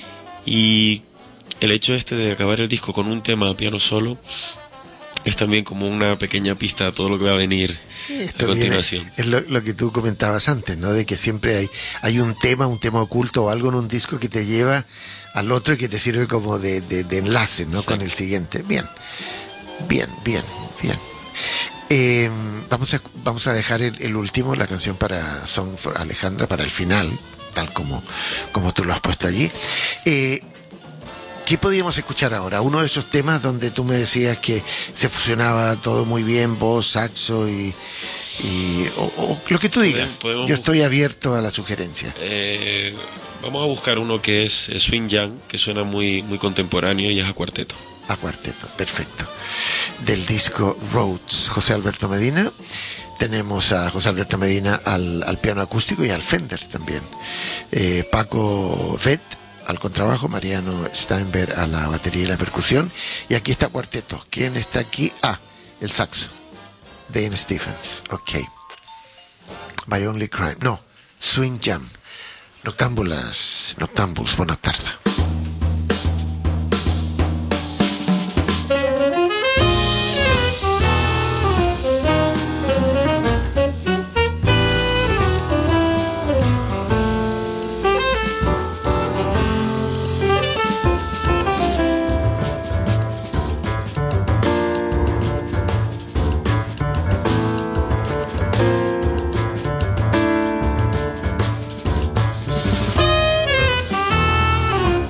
Y el hecho este de acabar el disco con un tema a piano solo es también como una pequeña pista a todo lo que va a venir Esto a continuación. viene- es lo, lo que tú comentabas antes, ¿no? De que siempre hay, hay un tema, un tema oculto o algo en un disco que te lleva al otro y que te sirve como de, de, de enlace, ¿no? Exacto. Con el siguiente. Bien, bien, bien, bien. Eh, vamos a vamos a dejar el, el último, la canción para Song for Alejandra, para el final, tal como, como tú lo has puesto allí. Eh, ¿Qué podíamos escuchar ahora? Uno de esos temas donde tú me decías que se fusionaba todo muy bien, voz, saxo y... y o, o lo que tú digas. Podemos- podemos Yo estoy abierto a la sugerencia. Eh, vamos a buscar uno que es eh, Swing Jam, que suena muy, muy contemporáneo y es a cuarteto. A cuarteto, perfecto. Del disco Rhodes, José Alberto Medina. Tenemos a José Alberto Medina al, al piano acústico y al Fender también. Eh, Paco Vet al contrabajo, Mariano Steinberg a la batería y la percusión. Y aquí está cuarteto. ¿Quién está aquí? Ah, el saxo. Dane Stephens. Ok. My Only Crime. No, Swing Jam. Noctámbulas, noctámbulos, buenas tardes. Thank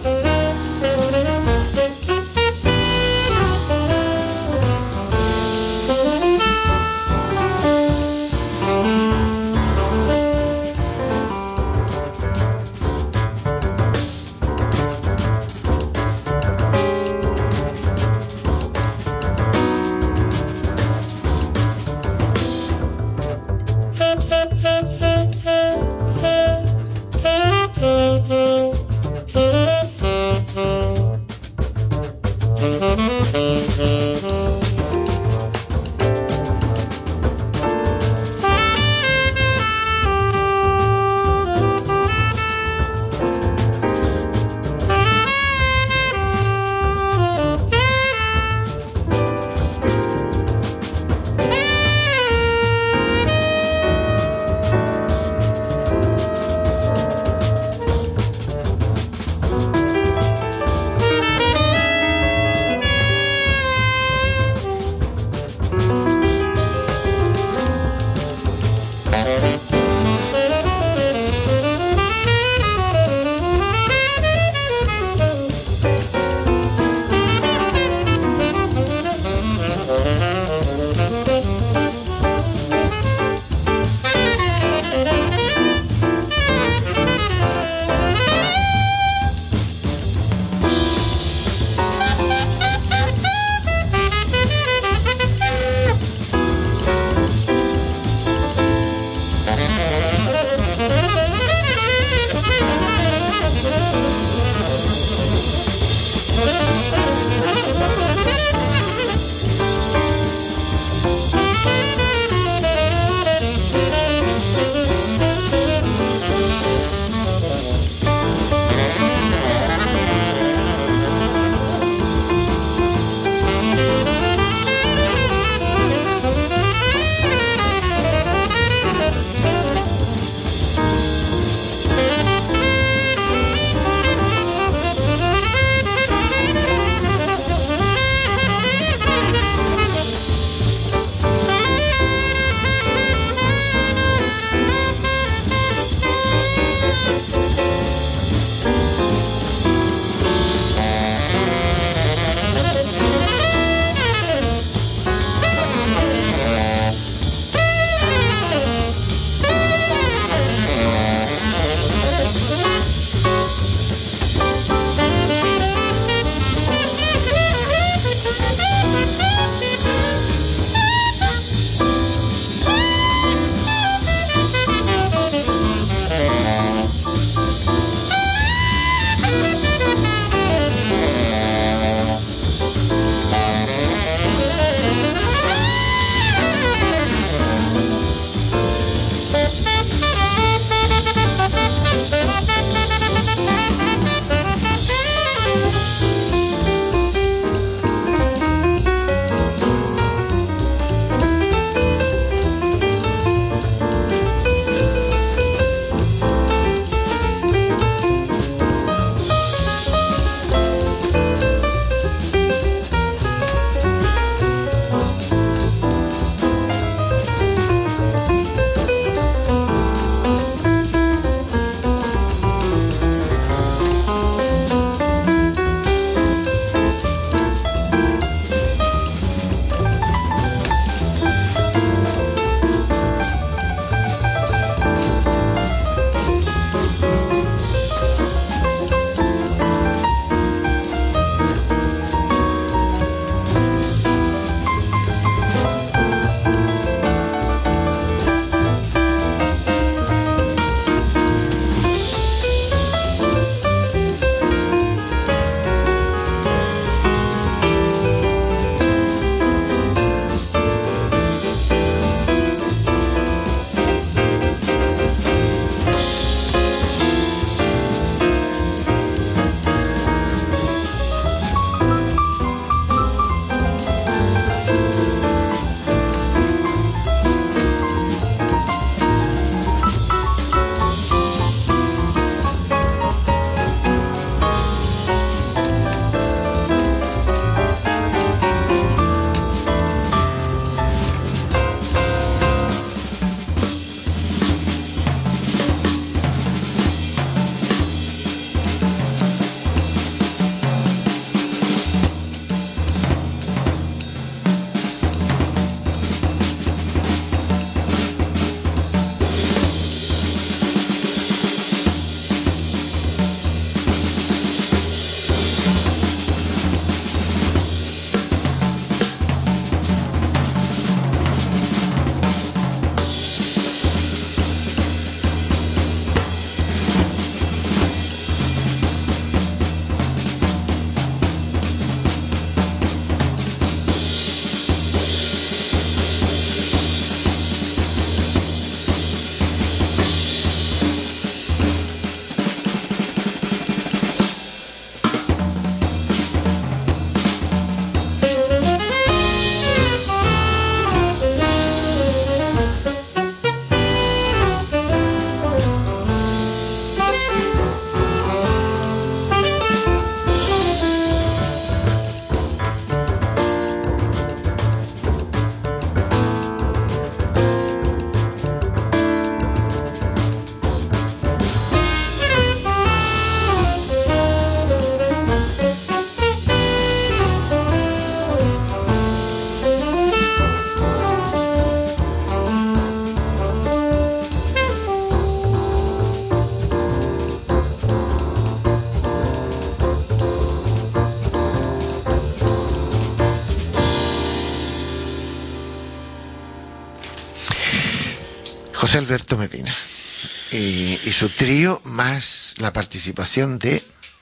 José Alberto Medina. Y, y su trío más la participación de...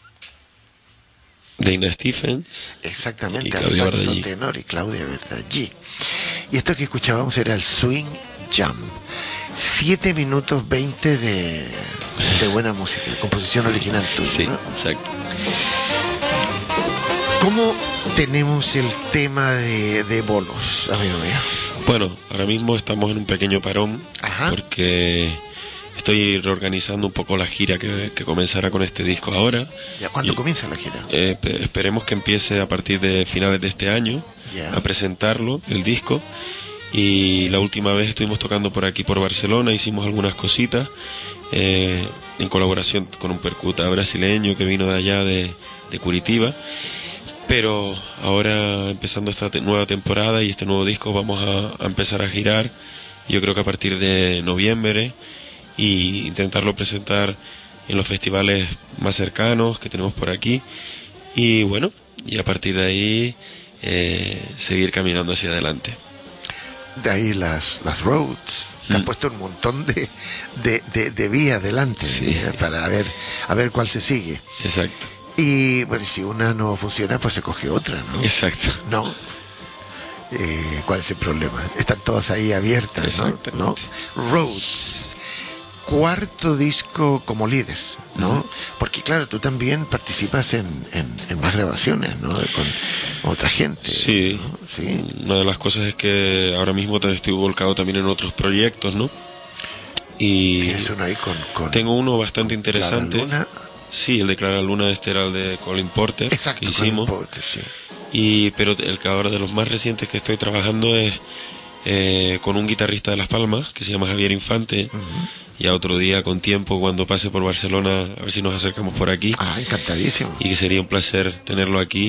Dana Stephens. Exactamente, y al Claudia saxo Bardallí. tenor y Claudia Bardallí. Y esto que escuchábamos era el Swing Jam. siete minutos veinte de, de buena música, de composición original tuya, Sí, ¿no? exacto. ¿Cómo tenemos el tema de, de bolos, amigo mío? Bueno, ahora mismo estamos en un pequeño parón. Ajá. Porque estoy reorganizando un poco la gira que, que comenzará con este disco ahora. ¿Ya cuándo Y- comienza la gira? Eh, pe- esperemos que empiece a partir de finales de este año Ya. a presentarlo, el disco. Y la última vez estuvimos tocando por aquí, por Barcelona, hicimos algunas cositas eh, en colaboración con un percuta brasileño que vino de allá, de, de Curitiba. Pero ahora, empezando esta te- nueva temporada y este nuevo disco, vamos a, a empezar a girar. Yo creo que a partir de noviembre, y intentarlo presentar en los festivales más cercanos que tenemos por aquí. Y bueno, y a partir de ahí eh, seguir caminando hacia adelante. De ahí las, las roads. Te han Mm. puesto un montón de, de, de, de vía adelante, Sí. ¿eh? Para ver, a ver cuál se sigue. Exacto, Y bueno, si una no funciona, pues se coge otra, ¿no? exacto. No. Eh, ¿Cuál es el problema? Están todas ahí abiertas, ¿no? Exactamente. ¿no? Roads. Cuarto disco como líder, ¿no? Ujú. Porque claro, tú también participas en, en, en más grabaciones, ¿no? Con otra gente. Sí. ¿no? Sí. Una de las cosas es que ahora mismo te- estoy volcado también en otros proyectos, ¿no? Y Tienes uno ahí con... con tengo uno bastante interesante. Clara Luna. Sí, el de Clara Luna, este era el de Colin Porter, Exacto, que con hicimos. Porter, sí. Y, pero el que ahora de los más recientes que estoy trabajando es eh, con un guitarrista de Las Palmas, que se llama Javier Infante. Ujú. Y a otro día, con tiempo, cuando pase por Barcelona, a ver si nos acercamos por aquí. Ah, encantadísimo. Y que sería un placer tenerlo aquí.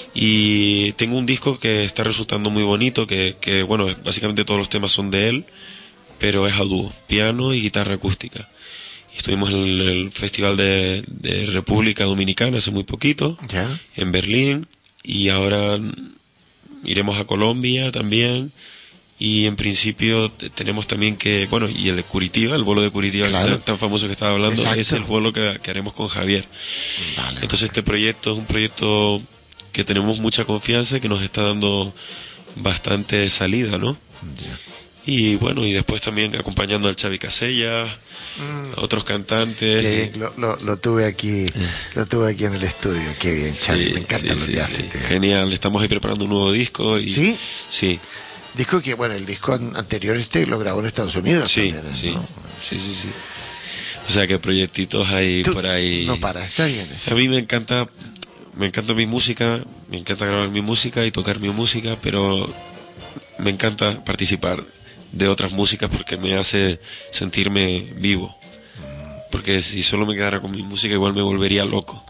Y tengo un disco que está resultando muy bonito, que, que bueno, básicamente todos los temas son de él, pero es a dúo, piano y guitarra acústica. Y estuvimos en el, el Festival de, de República Dominicana hace muy poquito, ¿Ya? en Berlín, y ahora iremos a Colombia también. Y en principio te- tenemos también que, bueno, y el de Curitiba, el vuelo de Curitiba, Claro. tan, tan famoso que estaba hablando, Exacto. es el vuelo que, que haremos con Javier. Vale. Entonces este proyecto es un proyecto que tenemos mucha confianza y que nos está dando bastante salida, ¿no? Ya. Y bueno, y después también acompañando al Xavi Casellas, a otros cantantes. Qué y- bien, lo, lo, lo tuve aquí, lo tuve aquí en el estudio. Qué bien, Xavi, Sí, me encanta sí, lo sí, que sí. hace. tío. Genial, estamos ahí preparando un nuevo disco. Y, ¿Sí? Sí, Disco que, bueno, el disco an- anterior este lo grabó en Estados Unidos. sí, también, ¿no? sí, sí, sí, sí. O sea que proyectitos ahí Tú- por ahí. No para, está bien eso. A mí me encanta, me encanta mi música, me encanta grabar mi música y tocar mi música, pero me encanta participar de otras músicas porque me hace sentirme vivo. Porque si solo me quedara con mi música igual me volvería loco.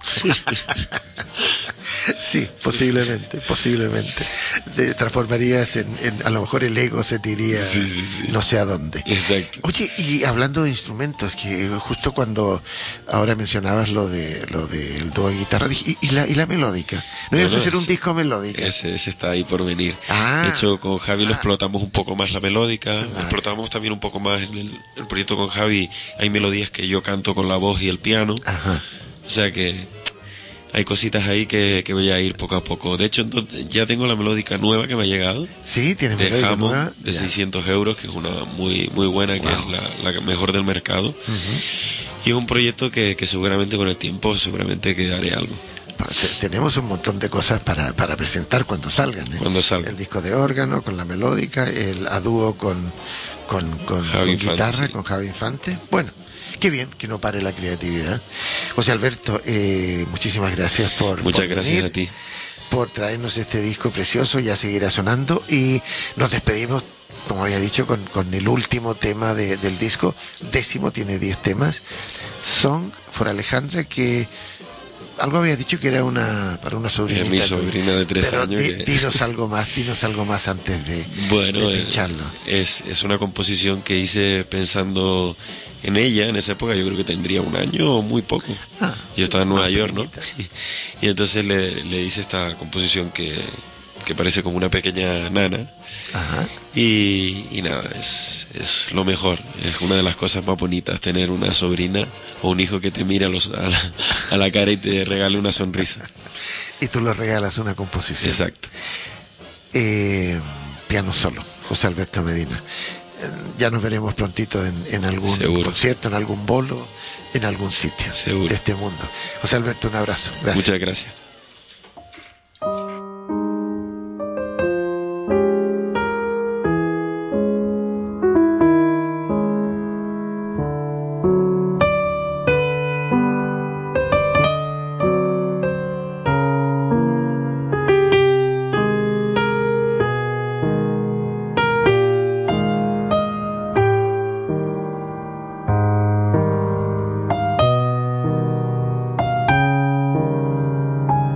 Sí, posiblemente, posiblemente. Te transformarías en, en- a lo mejor el ego se te iría Sí, sí, sí. no sé a dónde. Exacto. Oye, y hablando de instrumentos, que justo cuando ahora mencionabas lo de lo del dúo de guitarra, dije, ¿y, y la, y la melódica? ¿No ibas a Bueno, hacer un sí. disco melódico? Ese, ese está ahí por venir. Ah. De hecho, con Javi lo Ah. explotamos un poco más la melódica, Vale. explotamos también un poco más en el, el proyecto con Javi. Hay melodías que yo canto con la voz y el piano. Ajá. O sea que hay cositas ahí que, que voy a ir poco a poco. De hecho, entonces, ya tengo la melódica nueva que me ha llegado, Sí, tienes de melódica Hammond, nueva. de Ya. seiscientos euros, que es una muy muy buena, que Wow. es la, la mejor del mercado. Y es un proyecto que, que seguramente con el tiempo seguramente quedaré algo. Bueno, te- tenemos un montón de cosas para, para presentar cuando salgan. ¿eh? Cuando salgan. El disco de órgano con la melódica, el a dúo con, con, con, Javi con Infante, guitarra, sí. con Javi Infante. Bueno, qué bien que no pare la creatividad. José Alberto, eh, muchísimas gracias por Muchas por gracias venir, a ti. por traernos este disco precioso, ya seguirá sonando y nos despedimos, como había dicho, con, con el último tema de- del disco, décimo, tiene diez temas, Song for Alejandra, que algo había dicho que era una para una sobrinita. Es mi ¿no? sobrina de tres Pero años di- que- dinos algo más, dinos algo más antes de, Bueno, de eh, pincharlo. es, es una composición que hice pensando en ella. En esa época yo creo que tendría un año o muy poco. Ah, Yo estaba en Nueva más York, ¿no? pequeñita. Y entonces le, le hice esta composición que, que parece como una pequeña nana. Ajá. Y, y nada, es, es lo mejor, es una de las cosas más bonitas, tener una sobrina o un hijo que te mira a, los, a, la, a la cara y te regale una sonrisa. Y tú le regalas una composición. Exacto. Eh, piano solo, José Alberto Medina. Eh, Ya nos veremos prontito en, en algún Seguro. concierto, en algún bolo, en algún sitio Seguro. de este mundo. José Alberto, un abrazo. Gracias. Muchas gracias. Thank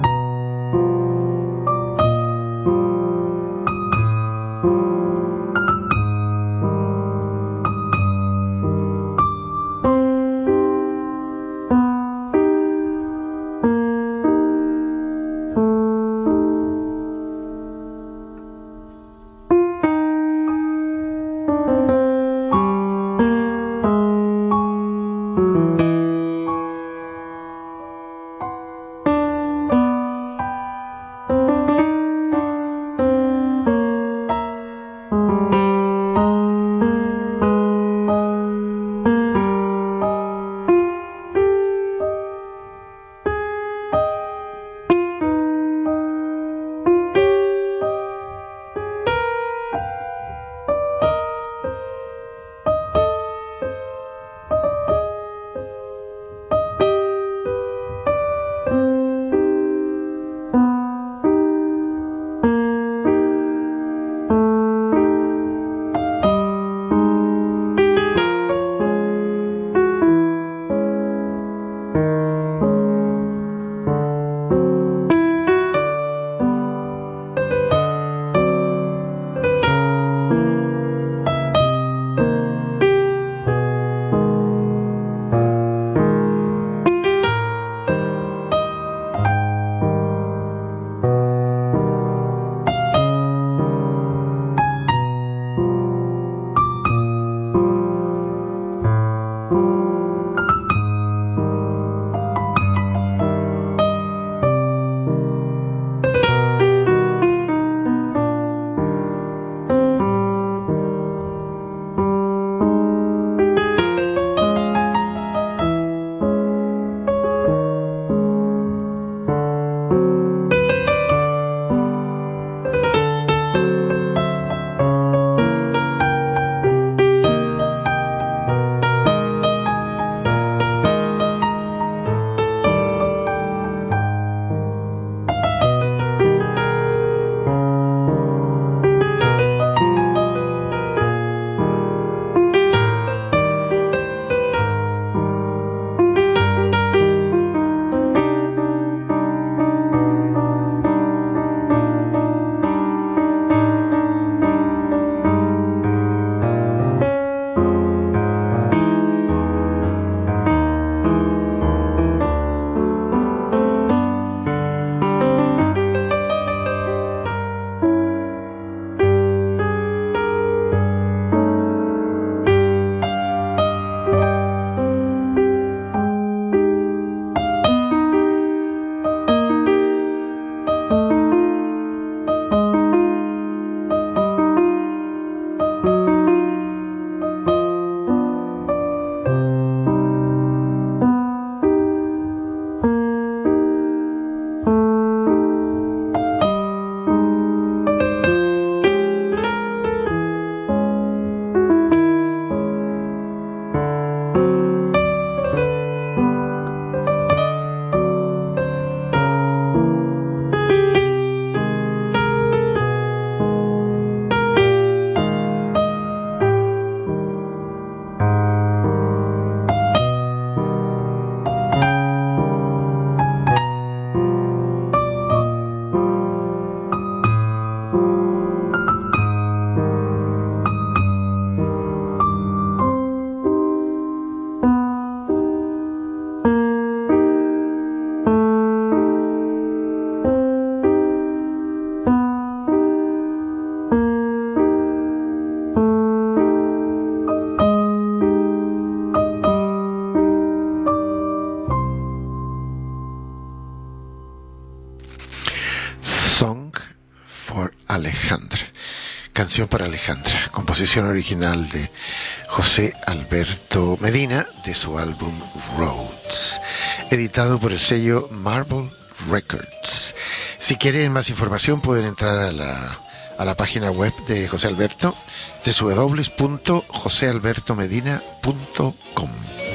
Canción para Alejandra, composición original de José Alberto Medina de su álbum Roads, editado por el sello Marble Records. Si quieren más información pueden entrar a la, a la página web de José Alberto, doble u doble u doble u punto josé alberto medina punto com.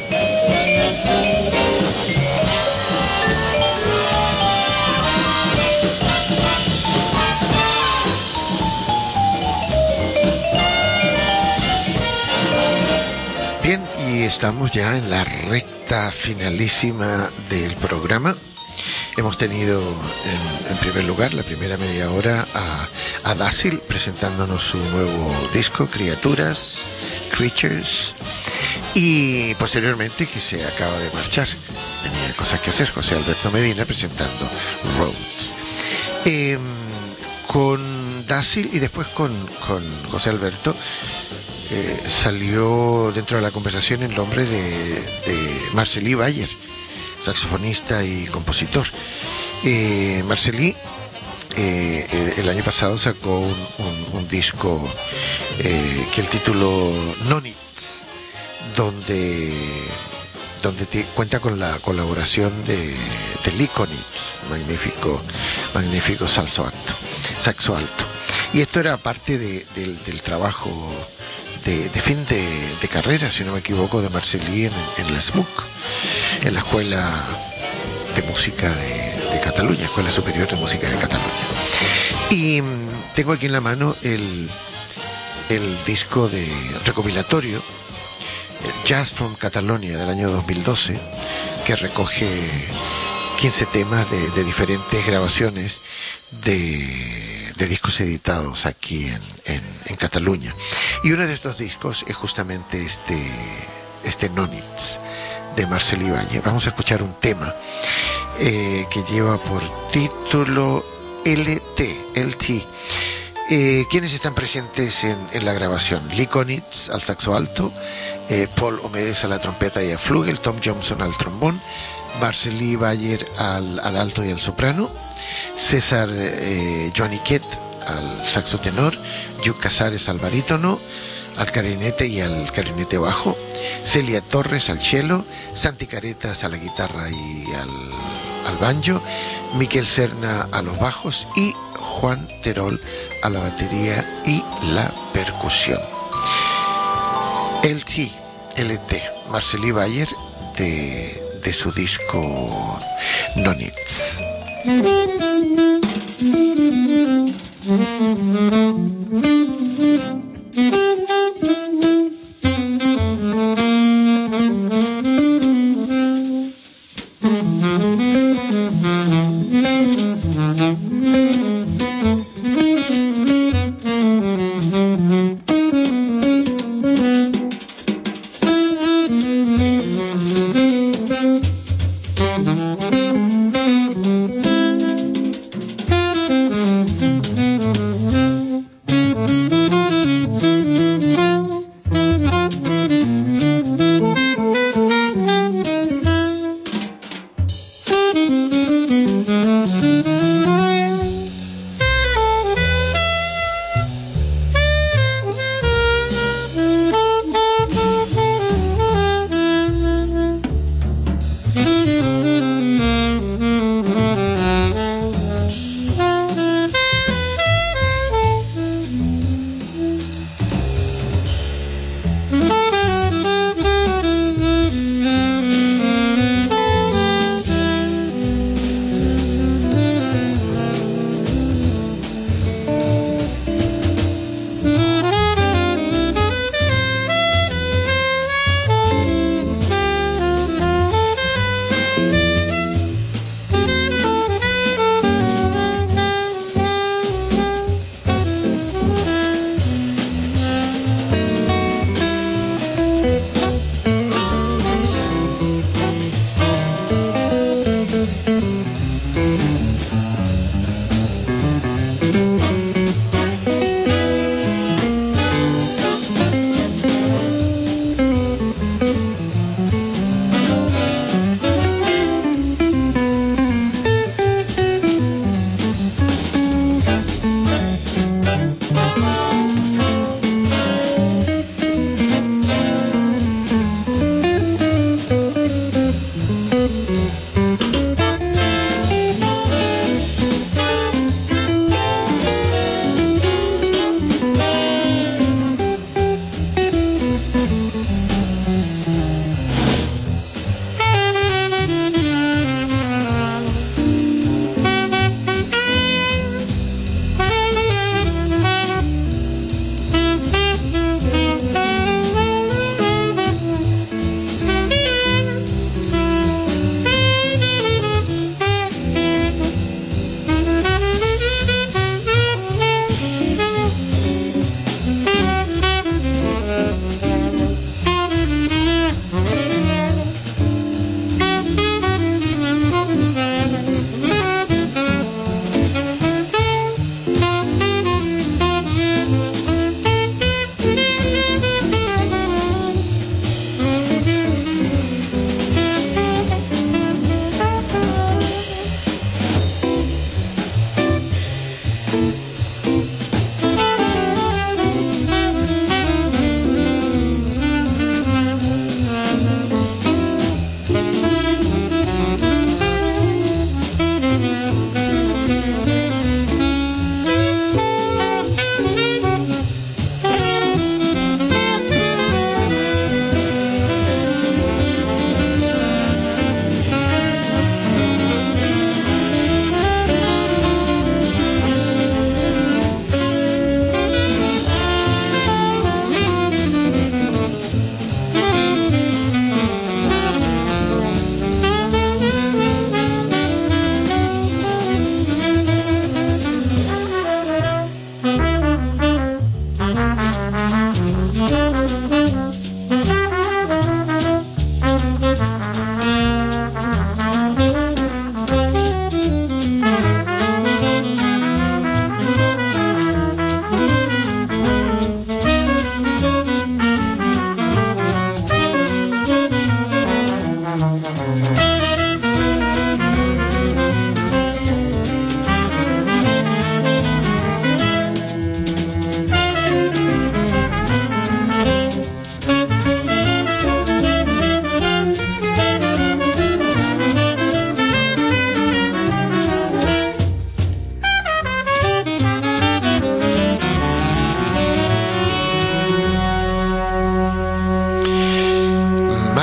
Bien, y estamos ya en la recta finalísima del programa. Hemos tenido en, en primer lugar la primera media hora a, a Dácil presentándonos su nuevo disco, Criaturas, Creatures, y posteriormente, que se acaba de marchar, tenía cosas que hacer, José Alberto Medina presentando Roads. Eh, con Dácil y después con, con José Alberto eh, salió dentro de la conversación el nombre de, de Marceli Bayer, saxofonista y compositor. Eh, Marceli eh, el, el año pasado sacó un, un, un disco eh, que el título Nonitz, donde donde te, cuenta con la colaboración de, de Likonitz, magnífico magnífico saxo alto, saxo alto. Y esto era parte de, de, del trabajo de, de fin de, de carrera, si no me equivoco, de Marceli en, en la S M U C, en la Escuela de Música de, de Cataluña, Escuela Superior de Música de Cataluña. Y mmm, tengo aquí en la mano el, el disco de recopilatorio Jazz from Catalonia del año dos mil doce, que recoge quince temas de, de diferentes grabaciones de, de discos editados aquí en, en, en Cataluña. Y uno de estos discos es justamente este, este Nonitz de Marceli Bayer. Vamos a escuchar un tema eh, que lleva por título L T, L T. Eh, ¿Quiénes están presentes en, en la grabación? Likonitz al saxo alto, eh, Paul Omedes a la trompeta y al flugel, Tom Johnson al trombón, Marceli Bayer al, al alto y al soprano, César eh, Joaniquet al saxo tenor, Hugh Casares al barítono, al clarinete y al clarinete bajo, Celia Torres al cello, Santi Caretas a la guitarra y al, al banjo, Miquel Serna a los bajos y Juan Terol a la batería y la percusión. L T, L T, Marceli Bayer de, de su disco Nonitz. Thank you.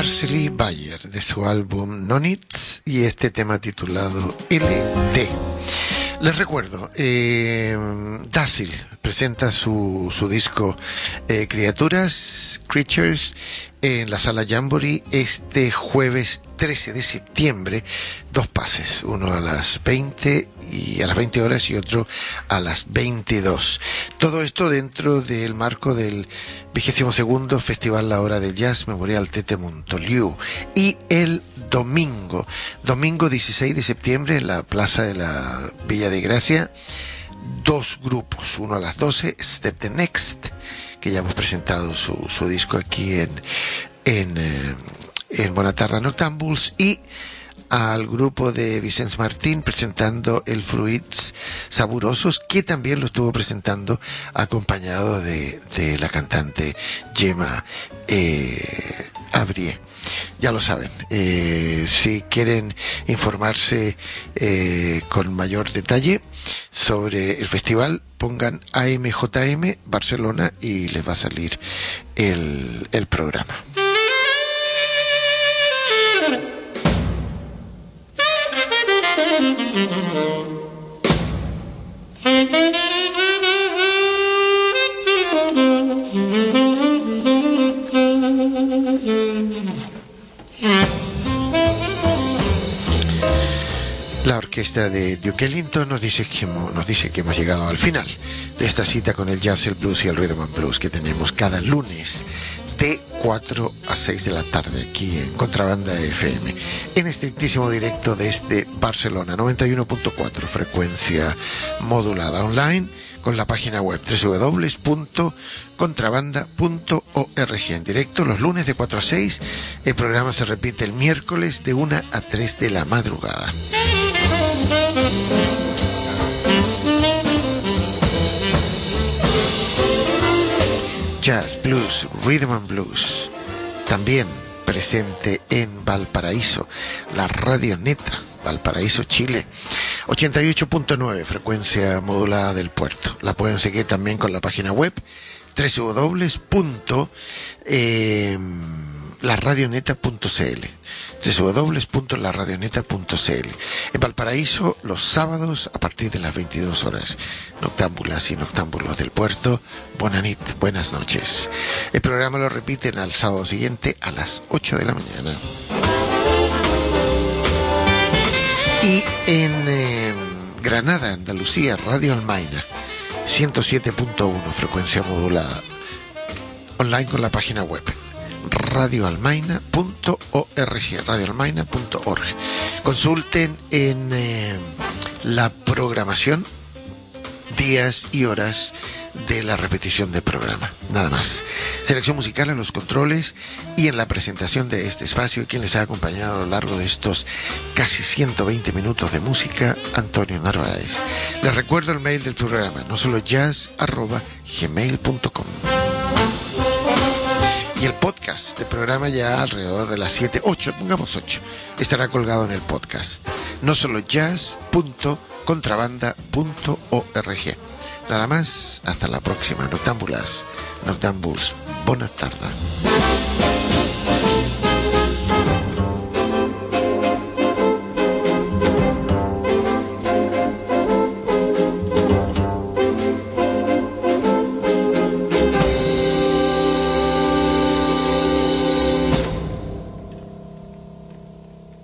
Marceli Bayer de su álbum No Needs y este tema titulado L D. Les recuerdo, eh, Dacil presenta su, su disco eh, Criaturas, Creatures, en la Sala Jamboree este jueves trece de septiembre. Dos pases, uno a las veinte y a las veinte horas y otro a las veintidós. Todo esto dentro del marco del vigésimo segundo Festival La Hora del Jazz Memorial Tete Montoliu. Y el domingo, domingo dieciséis de septiembre en la Plaza de la Villa de Gracia, dos grupos, uno a las doce, Step the Next, que ya hemos presentado su, su disco aquí en, en, eh, en Bonatarda Noctambuls, y al grupo de Vicens Martín presentando el Fruits Saburosos, que también lo estuvo presentando acompañado de, de la cantante Gemma eh, Abrié. Ya lo saben, eh, si quieren informarse eh, con mayor detalle sobre el festival, pongan A M J M Barcelona y les va a salir el, el programa. La orquesta de Duke Ellington nos dice, que hemos, nos dice que hemos llegado al final de esta cita con el jazz, el blues y el rhythm and blues que tenemos cada lunes de cuatro a seis de la tarde aquí en Contrabanda F M, en estrictísimo directo desde Barcelona, noventa y uno punto cuatro, frecuencia modulada, online con la página web doble u doble u doble u punto contrabanda punto org. En directo los lunes de cuatro a seis. El programa se repite el miércoles de una a tres de la madrugada. Jazz, blues, rhythm and blues, también presente en Valparaíso, la Radio Neta, Valparaíso, Chile, ochenta y ocho punto nueve, frecuencia modulada del puerto. La pueden seguir también con la página web doble u doble u doble u punto la radioneta punto c l, doble u doble u doble u punto la radioneta punto c l. En Valparaíso, los sábados a partir de las veintidós horas, noctámbulas y noctámbulos del puerto, bonanit, buenas noches. El programa lo repiten al sábado siguiente a las ocho de la mañana. Y en eh, Granada, Andalucía, Radio Almaina, ciento siete punto uno, frecuencia modulada, online con la página web radio almaina punto org, radio almaina punto org. Consulten en eh, la programación días y horas de la repetición del programa, nada más. Selección musical en los controles y en la presentación de este espacio, quien les ha acompañado a lo largo de estos casi ciento veinte minutos de música, Antonio Narváez. Les recuerdo el mail del programa, no solo jazz arroba gmail punto com. Y el podcast del programa ya alrededor de las siete, ocho, pongamos ocho, estará colgado en el podcast, no solo jazz punto contrabanda punto org. Nada más, hasta la próxima, noctámbulas, noctámbuls, buenas tardes.